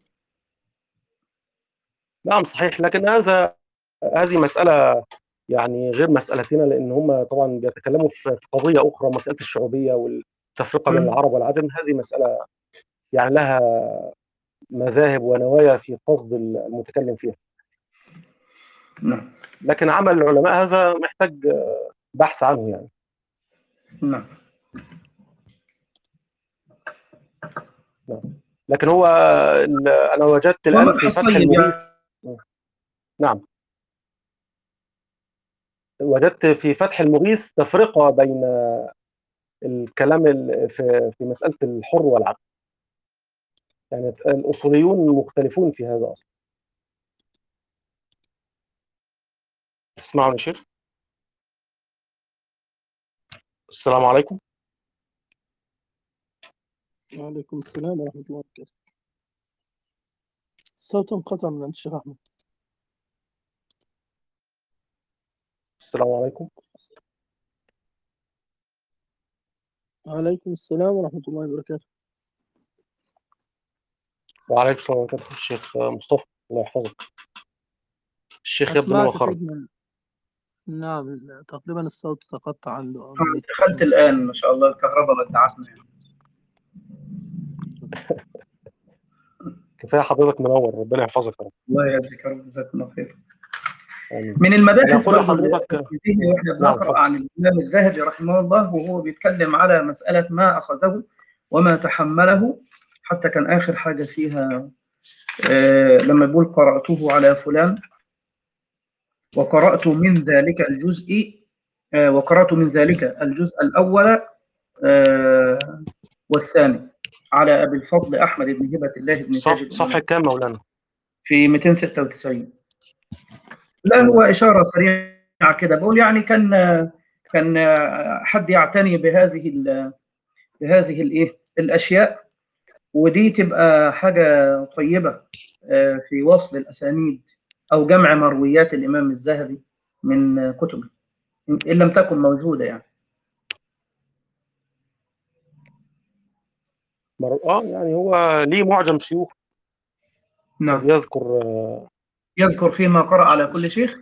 نعم صحيح، لكن هذا هذه مسألة يعني غير مسألتنا، لأن هم طبعا بيتكلموا في قضية أخرى، مسألة الشعوبية والتفرقة بين العرب والعجم. هذه مسألة يعني لها مذاهب ونوايا في قصد المتكلم فيها. نعم. لكن عمل العلماء هذا محتاج بحث عنه يعني. نعم. نعم. لكن هو أنا وجدت الآن في فتح المغيث. نعم. وجدت في فتح المغيث تفرقة بين الكلام في في مسألة الحر والعبد. يعني الأصوليون مختلفون في هذا أصلا. تسمعوني يا شيخ؟ السلام عليكم. وعليكم السلام ورحمة الله وبركاته. الصوت انقطع من عند الشيخ أحمد. السلام عليكم. وعليكم السلام ورحمة الله وبركاته. وعليكم السلام ورحمة الله. الشيخ مصطفى الله يحفظك. الشيخ يبدو انه خرج. نعم تقريبا الصوت تقطع عنده. دخلت الآن ما شاء الله، الكهرباء بدعتنا يعني. كفايه حضرتك منور، ربنا يحفظك يا رب. الله يجزيك يا رب، جزاك الله خير. آمين. من انا المباحث اقول برضه اللي لحضرتك في ذهني واحنا نعم بنقرا اتفضل. عن الامام الذهبي رحمه الله، وهو بيتكلم على مساله ما اخذه وما تحمله، حتى كان اخر حاجه فيها آه لما يقول قراته على فلان وقرات من ذلك الجزء آه وقرات من ذلك الجزء الاول آه والثاني على ابي الفضل احمد بن هبه الله بن تاج صف صفحه الامام كام مولانا؟ في مئتين وستة وتسعين. لا هو إشارة سريعة كده، بقول يعني كان كان حد يعتني بهذه ال بهذه الايه الاشياء، ودي تبقى حاجة طيبة في وصل الاسانيد او جمع مرويات الامام الذهبي من كتبه ان لم تكن موجودة يعني. مر... اه يعني هو ليه معجم شيوخ نعم. يذكر يذكر فيما قرأ على كل شيخ،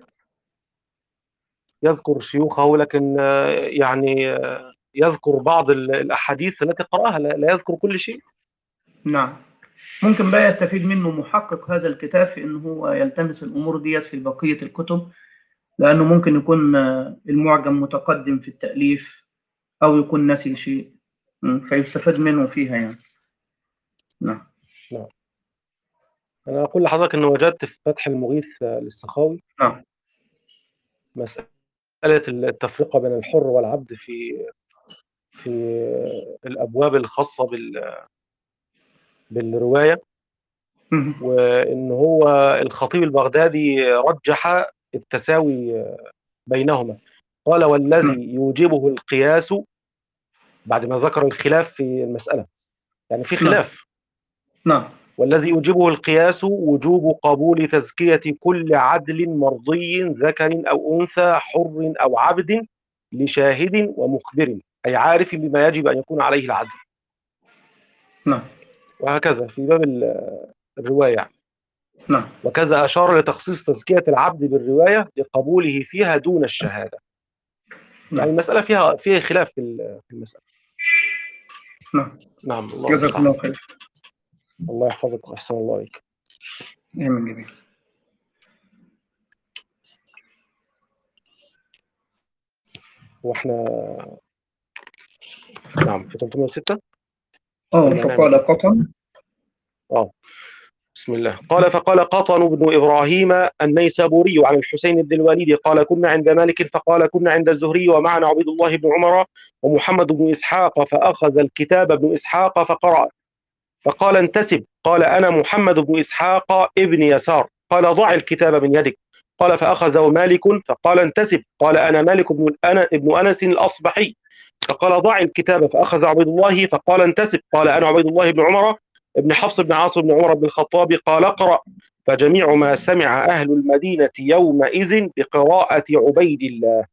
يذكر شيوخه، لكن يعني يذكر بعض الأحاديث التي قرأها، لا يذكر كل شيء. نعم. ممكن بقى يستفيد منه محقق هذا الكتاب في أنه هو يلتمس الأمور ديت في بقية الكتب، لأنه ممكن يكون المعجم متقدم في التأليف أو يكون نسي شيء فيستفاد منه فيها يعني. نعم. نعم. أنا أقول لحضرتك أن وجدت في فتح المغيث للسخاوي نعم. مسألة التفرقة بين الحر والعبد في في الأبواب الخاصة بال بالرواية، وإن هو الخطيب البغدادي رجح التساوي بينهما، قال والذي يوجبه القياس، بعد ما ذكر الخلاف في المسألة، يعني في خلاف. نعم. والذي يوجبه القياس وجوب قبول تزكية كل عدل مرضي ذكر أو أنثى حر أو عبد لشاهد ومخبر، أي عارف بما يجب أن يكون عليه العدل. نعم. وهكذا في باب الرواية. نعم. وكذا أشار لتخصيص تزكية العبد بالرواية لقبوله فيها دون الشهادة. نعم. يعني المسألة فيها فيها خلاف في المسألة. نعم. نعم. الله جزاك الله خير. الله يحفظك وأحسن الله عليك. آمين جميل. واحنا نعم في ثلاثمائة وستة. اه فقال قطن. اه بسم الله. قال فقال قطن بن إبراهيم النيسابوري عن الحسين بن الوليد قال كنا عند مالك فقال كنا عند الزهري ومعنا عبيد الله بن عمر ومحمد بن إسحاق، فأخذ الكتاب ابن إسحاق فقرأ فقال انتسب، قال أنا محمد بن إسحاق ابن يسار، قال ضع الكتاب من يدك، قال فأخذه مالك فقال انتسب، قال أنا مالك بن أنا ابن أنس الأصبحي، فقال ضع الكتاب، فأخذ عبيد الله فقال انتسب، قال أنا عبيد الله بن عمر ابن حفص بن عاصم بن عمر بن الخطاب، قال اقرأ، فجميع ما سمع أهل المدينة يومئذ بقراءة عبيد الله.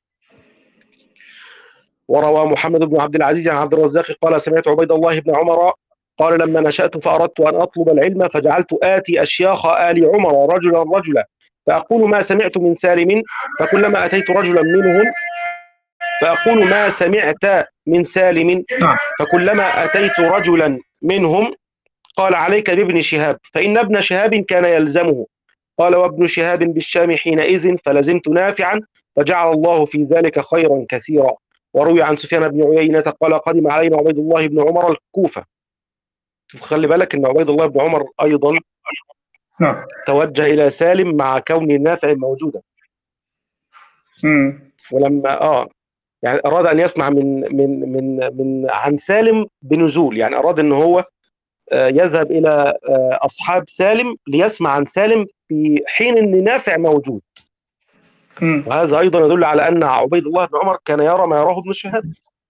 وروى محمد بن عبد العزيز عن عبد الرزاق قال سمعت عبيد الله بن عمر قال لما نشأت فأردت أن أطلب العلم فجعلت آتي أشياخ آل عمر رجلا رجلا فأقول ما سمعت من سالم، فكلما أتيت رجلا منهم فأقول ما سمعت من سالم، فكلما أتيت رجلا منهم قال عليك بابن شهاب فإن ابن شهاب كان يلزمه، قال وابن شهاب بالشام حينئذ فلزمت نافعا فجعل الله في ذلك خيرا كثيرا. وروي عن سفيان بن عيينة قال قدم علينا عبيد الله بن عمر الكوفة. خلي بالك ان عبيد الله بن عمر ايضا نعم توجه الى سالم مع كون نافع موجودا. امم ولما اه يعني اراد ان يسمع من من من من عن سالم بنزول، يعني اراد ان هو آه يذهب الى آه اصحاب سالم ليسمع عن سالم في حين ان نافع موجود. امم وهذا ايضا يدل على ان عبيد الله بن عمر كان يرى ما يراه ابن شهاب.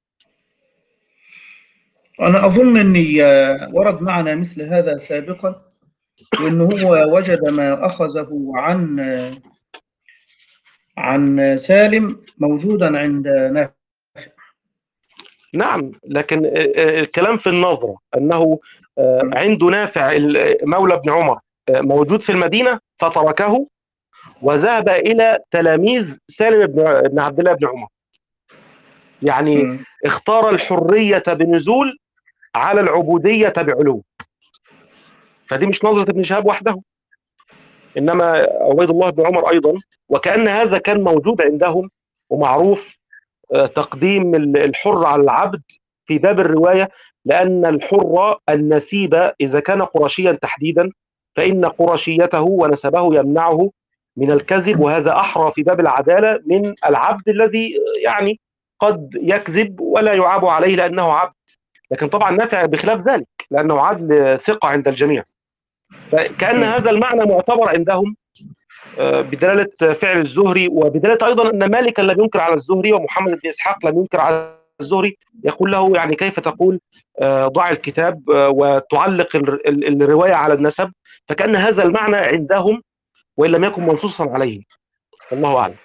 أنا أظن أني ورد معنا مثل هذا سابقا، وأنه هو وجد ما أخذه عن عن سالم موجودا عند نافع. نعم، لكن الكلام في النظرة أنه عنده نافع مولى ابن عمر موجود في المدينة فتركه وذهب إلى تلاميذ سالم بن عبد الله بن عمر، يعني م. اختار الحرية بنزول على العبودية بعلو. فدي مش نظرة ابن شهاب وحده، إنما عبيد الله بن عمر أيضا. وكأن هذا كان موجود عندهم ومعروف، تقديم الحر على العبد في باب الرواية، لأن الحر النسيب إذا كان قرشيا تحديدا فإن قرشيته ونسبه يمنعه من الكذب، وهذا أحرى في باب العدالة من العبد الذي يعني قد يكذب ولا يعاب عليه لأنه عبد. لكن طبعا نافع بخلاف ذلك لأنه عدل ثقة عند الجميع. فكأن هذا المعنى معتبر عندهم بدلالة فعل الزهري، وبدلالة أيضا أن مالكا لم ينكر على الزهري ومحمد بن إسحاق لم ينكر على الزهري، يقول له يعني كيف تقول ضع الكتاب وتعلق الرواية على النسب. فكأن هذا المعنى عندهم وإن لم يكن منصوصا عليه، والله أعلم.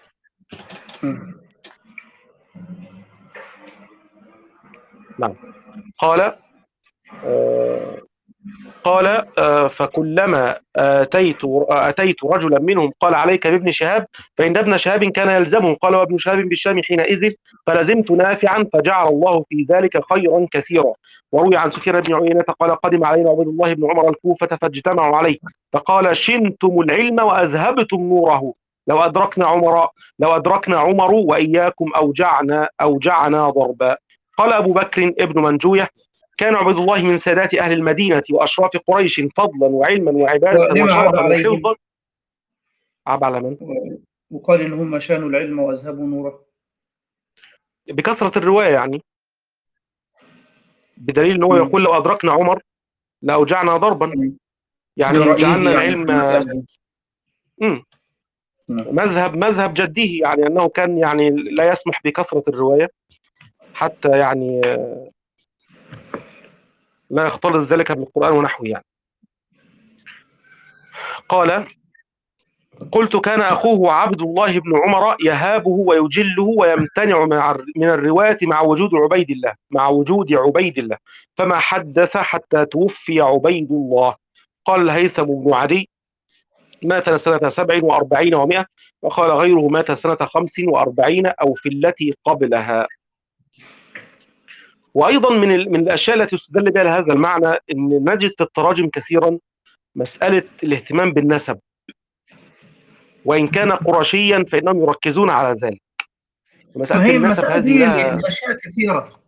نعم. قال آه قال آه فكلما أتيت أتيت رجلا منهم قال عليك بابن شهاب فإن ابن شهاب كان يلزمه. قال وابن شهاب بالشام حينئذ فلزمت نافعا فجعل الله في ذلك خيرا كثيرا. وروي عن سفيان بن عيينة قال قدم علينا عبد الله بن عمر الكوفة فاجتمعوا عليه فقال شنتم العلم وأذهبتم نوره لو أدركنا عمر لو أدركنا عمر وإياكم أوجعنا أوجعنا ضربا. قال أبو بكر ابن منجوية كان عبد الله من سادات أهل المدينة وأشراف قريش فضلا وعلما وعبادة وشرفا وحفظا. عاب على من؟ وقال إن هم شانوا العلم وأذهبوا نوره بكثرة الرواية، يعني بدليل أنه يقول لو أدركنا عمر لأوجعنا ضربا، يعني جعلنا العلم يعني مذهب مذهب جده، يعني أنه كان يعني لا يسمح بكثرة الرواية حتى يعني لا يختلط ذلك بالقرآن ونحوه. يعني قال قلت كان أخوه عبد الله بن عمر يهابه ويجله ويمتنع من الرواية مع وجود عبيد الله مع وجود عبيد الله فما حدث حتى توفي عبيد الله. قال الهيثم بن عدي مات سنة سبع وأربعين ومائة، وقال غيره مات سنة خمس وأربعين أو في التي قبلها. وأيضا من من الأشياء التي يستدل بها لهذا المعنى أن نجد في التراجم كثيرا مسألة الاهتمام بالنسب، وإن كان قرشيا فإنهم يركزون على ذلك. مسألة النسب هذه لها أشياء كثيرة،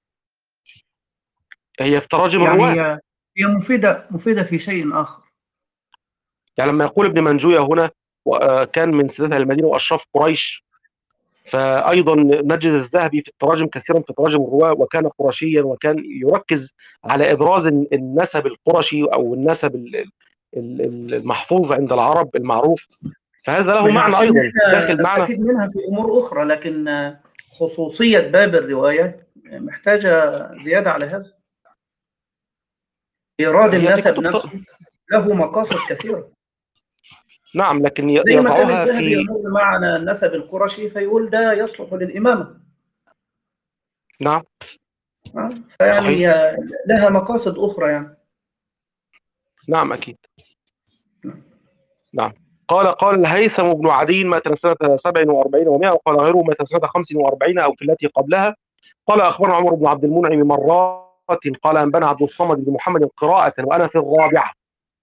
هي في تراجم يعني الرواة، هي مفيدة مفيدة في شيء آخر. يعني لما يقول ابن منجوية هنا كان من سادات المدينة وأشراف قريش، فأيضا نجد الذهبي في التراجم كثيرا في تراجم الرواة وكان قرشيا وكان يركز على إبراز النسب القرشي أو النسب المحفوظ عند العرب المعروف، فهذا له معنى أيضا داخل معنى نستفيد منها في أمور أخرى، لكن خصوصية باب الرواية محتاجة زيادة على هذا. إيراد النسب نفسه له مقاصد كثيرة. نعم، لكن يضعها في يمر معنى النسب القرشي فيقول ده يصلح للإمامة. نعم، فيعني صحيح. لها مقاصد أخرى يعني. نعم أكيد. نعم. قال قال الهيثم بن عدي مات سنة سبع وأربعين ومائة، وقال غيره مات سنة خمس وأربعين أو في التي قبلها. قال أخبرنا عمر بن عبد المنعم مرات قال أنبانا عبد الصمد بن محمد قراءة وأنا في الرابعة.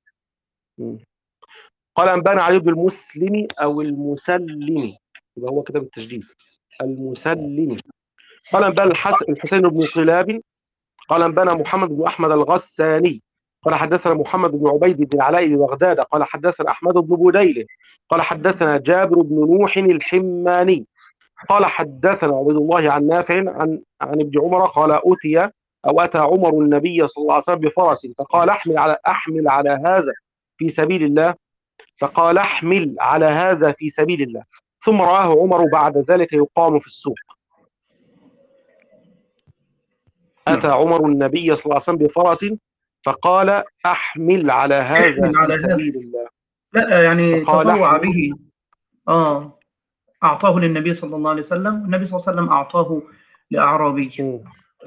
قال أنبانا علي بن المسلم أو المسلم، يبقى هو كده بالتجديد المسلم. قال أنبانا الحسين بن قلاب قال أنبانا محمد بن أحمد الغساني قال حدثنا محمد بن عبيد بن العلاء ببغداد قال حدثنا أحمد بن بوديل قال حدثنا جابر بن نوح الحماني قال حدثنا عبد الله عن نافع عن عن ابن عمر قال أتي أو أتى عمر النبي صلى الله عليه وسلم بفرس فقال أحمل على أحمل على هذا في سبيل الله فقال أحمل على هذا في سبيل الله ثم رآه عمر بعد ذلك يقام في السوق. أتى عمر النبي صلى الله عليه وسلم بفرس فقال أحمل على هذا في سبيل الله. لا يعني تطوع به. آه أعطاه للنبي صلى الله عليه وسلم، النبي صلى الله عليه وسلم أعطاه لأعرابي.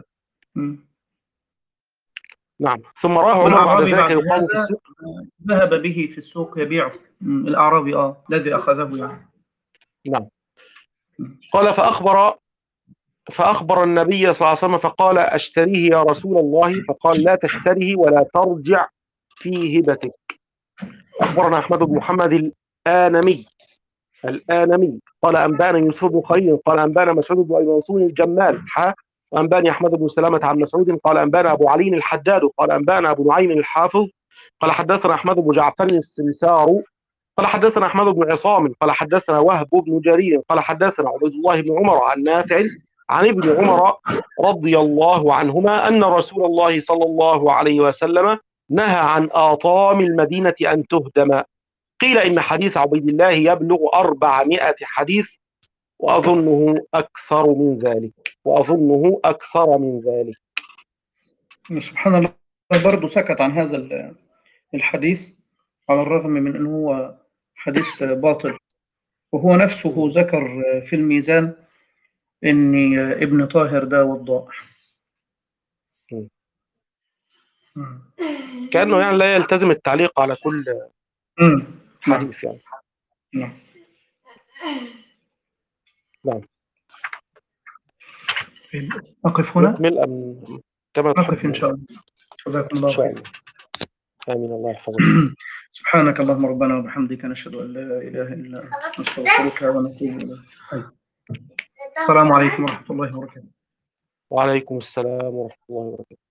نعم. ثم راه عمر بعد ذلك يقام في السوق، ذهب به في السوق يبيعه الأعرابي اه الذي أخذه يعني. نعم. قال فأخبر فأخبر النبي صلى الله عليه وسلم فقال أشتريه يا رسول الله، فقال لا تشتريه ولا ترجع في هبتك. أخبرنا أحمد بن محمد الآنمي الآنمي قال أنبانا يوسف بن خليل قال أنبانا مسعود بن أبي منصور الجمال حا وأنباني أحمد بن سلامة عن مسعود قال أنبانا أبو علي الحداد قال أنبانا أبو نعيم الحافظ قال حدثنا أحمد بن جعفر السمسار قال حدثنا أحمد بن عصام قال حدثنا وهب بن جرير قال حدثنا عبد الله بن عمر عن نافع عن ابن عمر رضي الله عنهما أن رسول الله صلى الله عليه وسلم نهى عن آطام المدينة أن تهدم. قيل إن حديث عبيد الله يبلغ أربعمائة حديث وأظنه أكثر من ذلك وأظنه أكثر من ذلك. سبحان الله، برضه سكت عن هذا الحديث على الرغم من أنه هو حديث باطل، وهو نفسه ذكر في الميزان إن ابن طاهر ده وضاء. كأنه يعني لا يلتزم التعليق على كل حديث يعني. نعم. نعم. أقف هنا؟ نكمل أم كما أقف إن شاء الله. جزاكم الله خير. آمين. الله يحفظك. سبحانك اللهم ربنا وبحمدك نشهد أن لا إله إلا أنت نستغفرك ونتوب إليك. السلام عليكم ورحمة الله وبركاته. وعليكم السلام ورحمة الله وبركاته.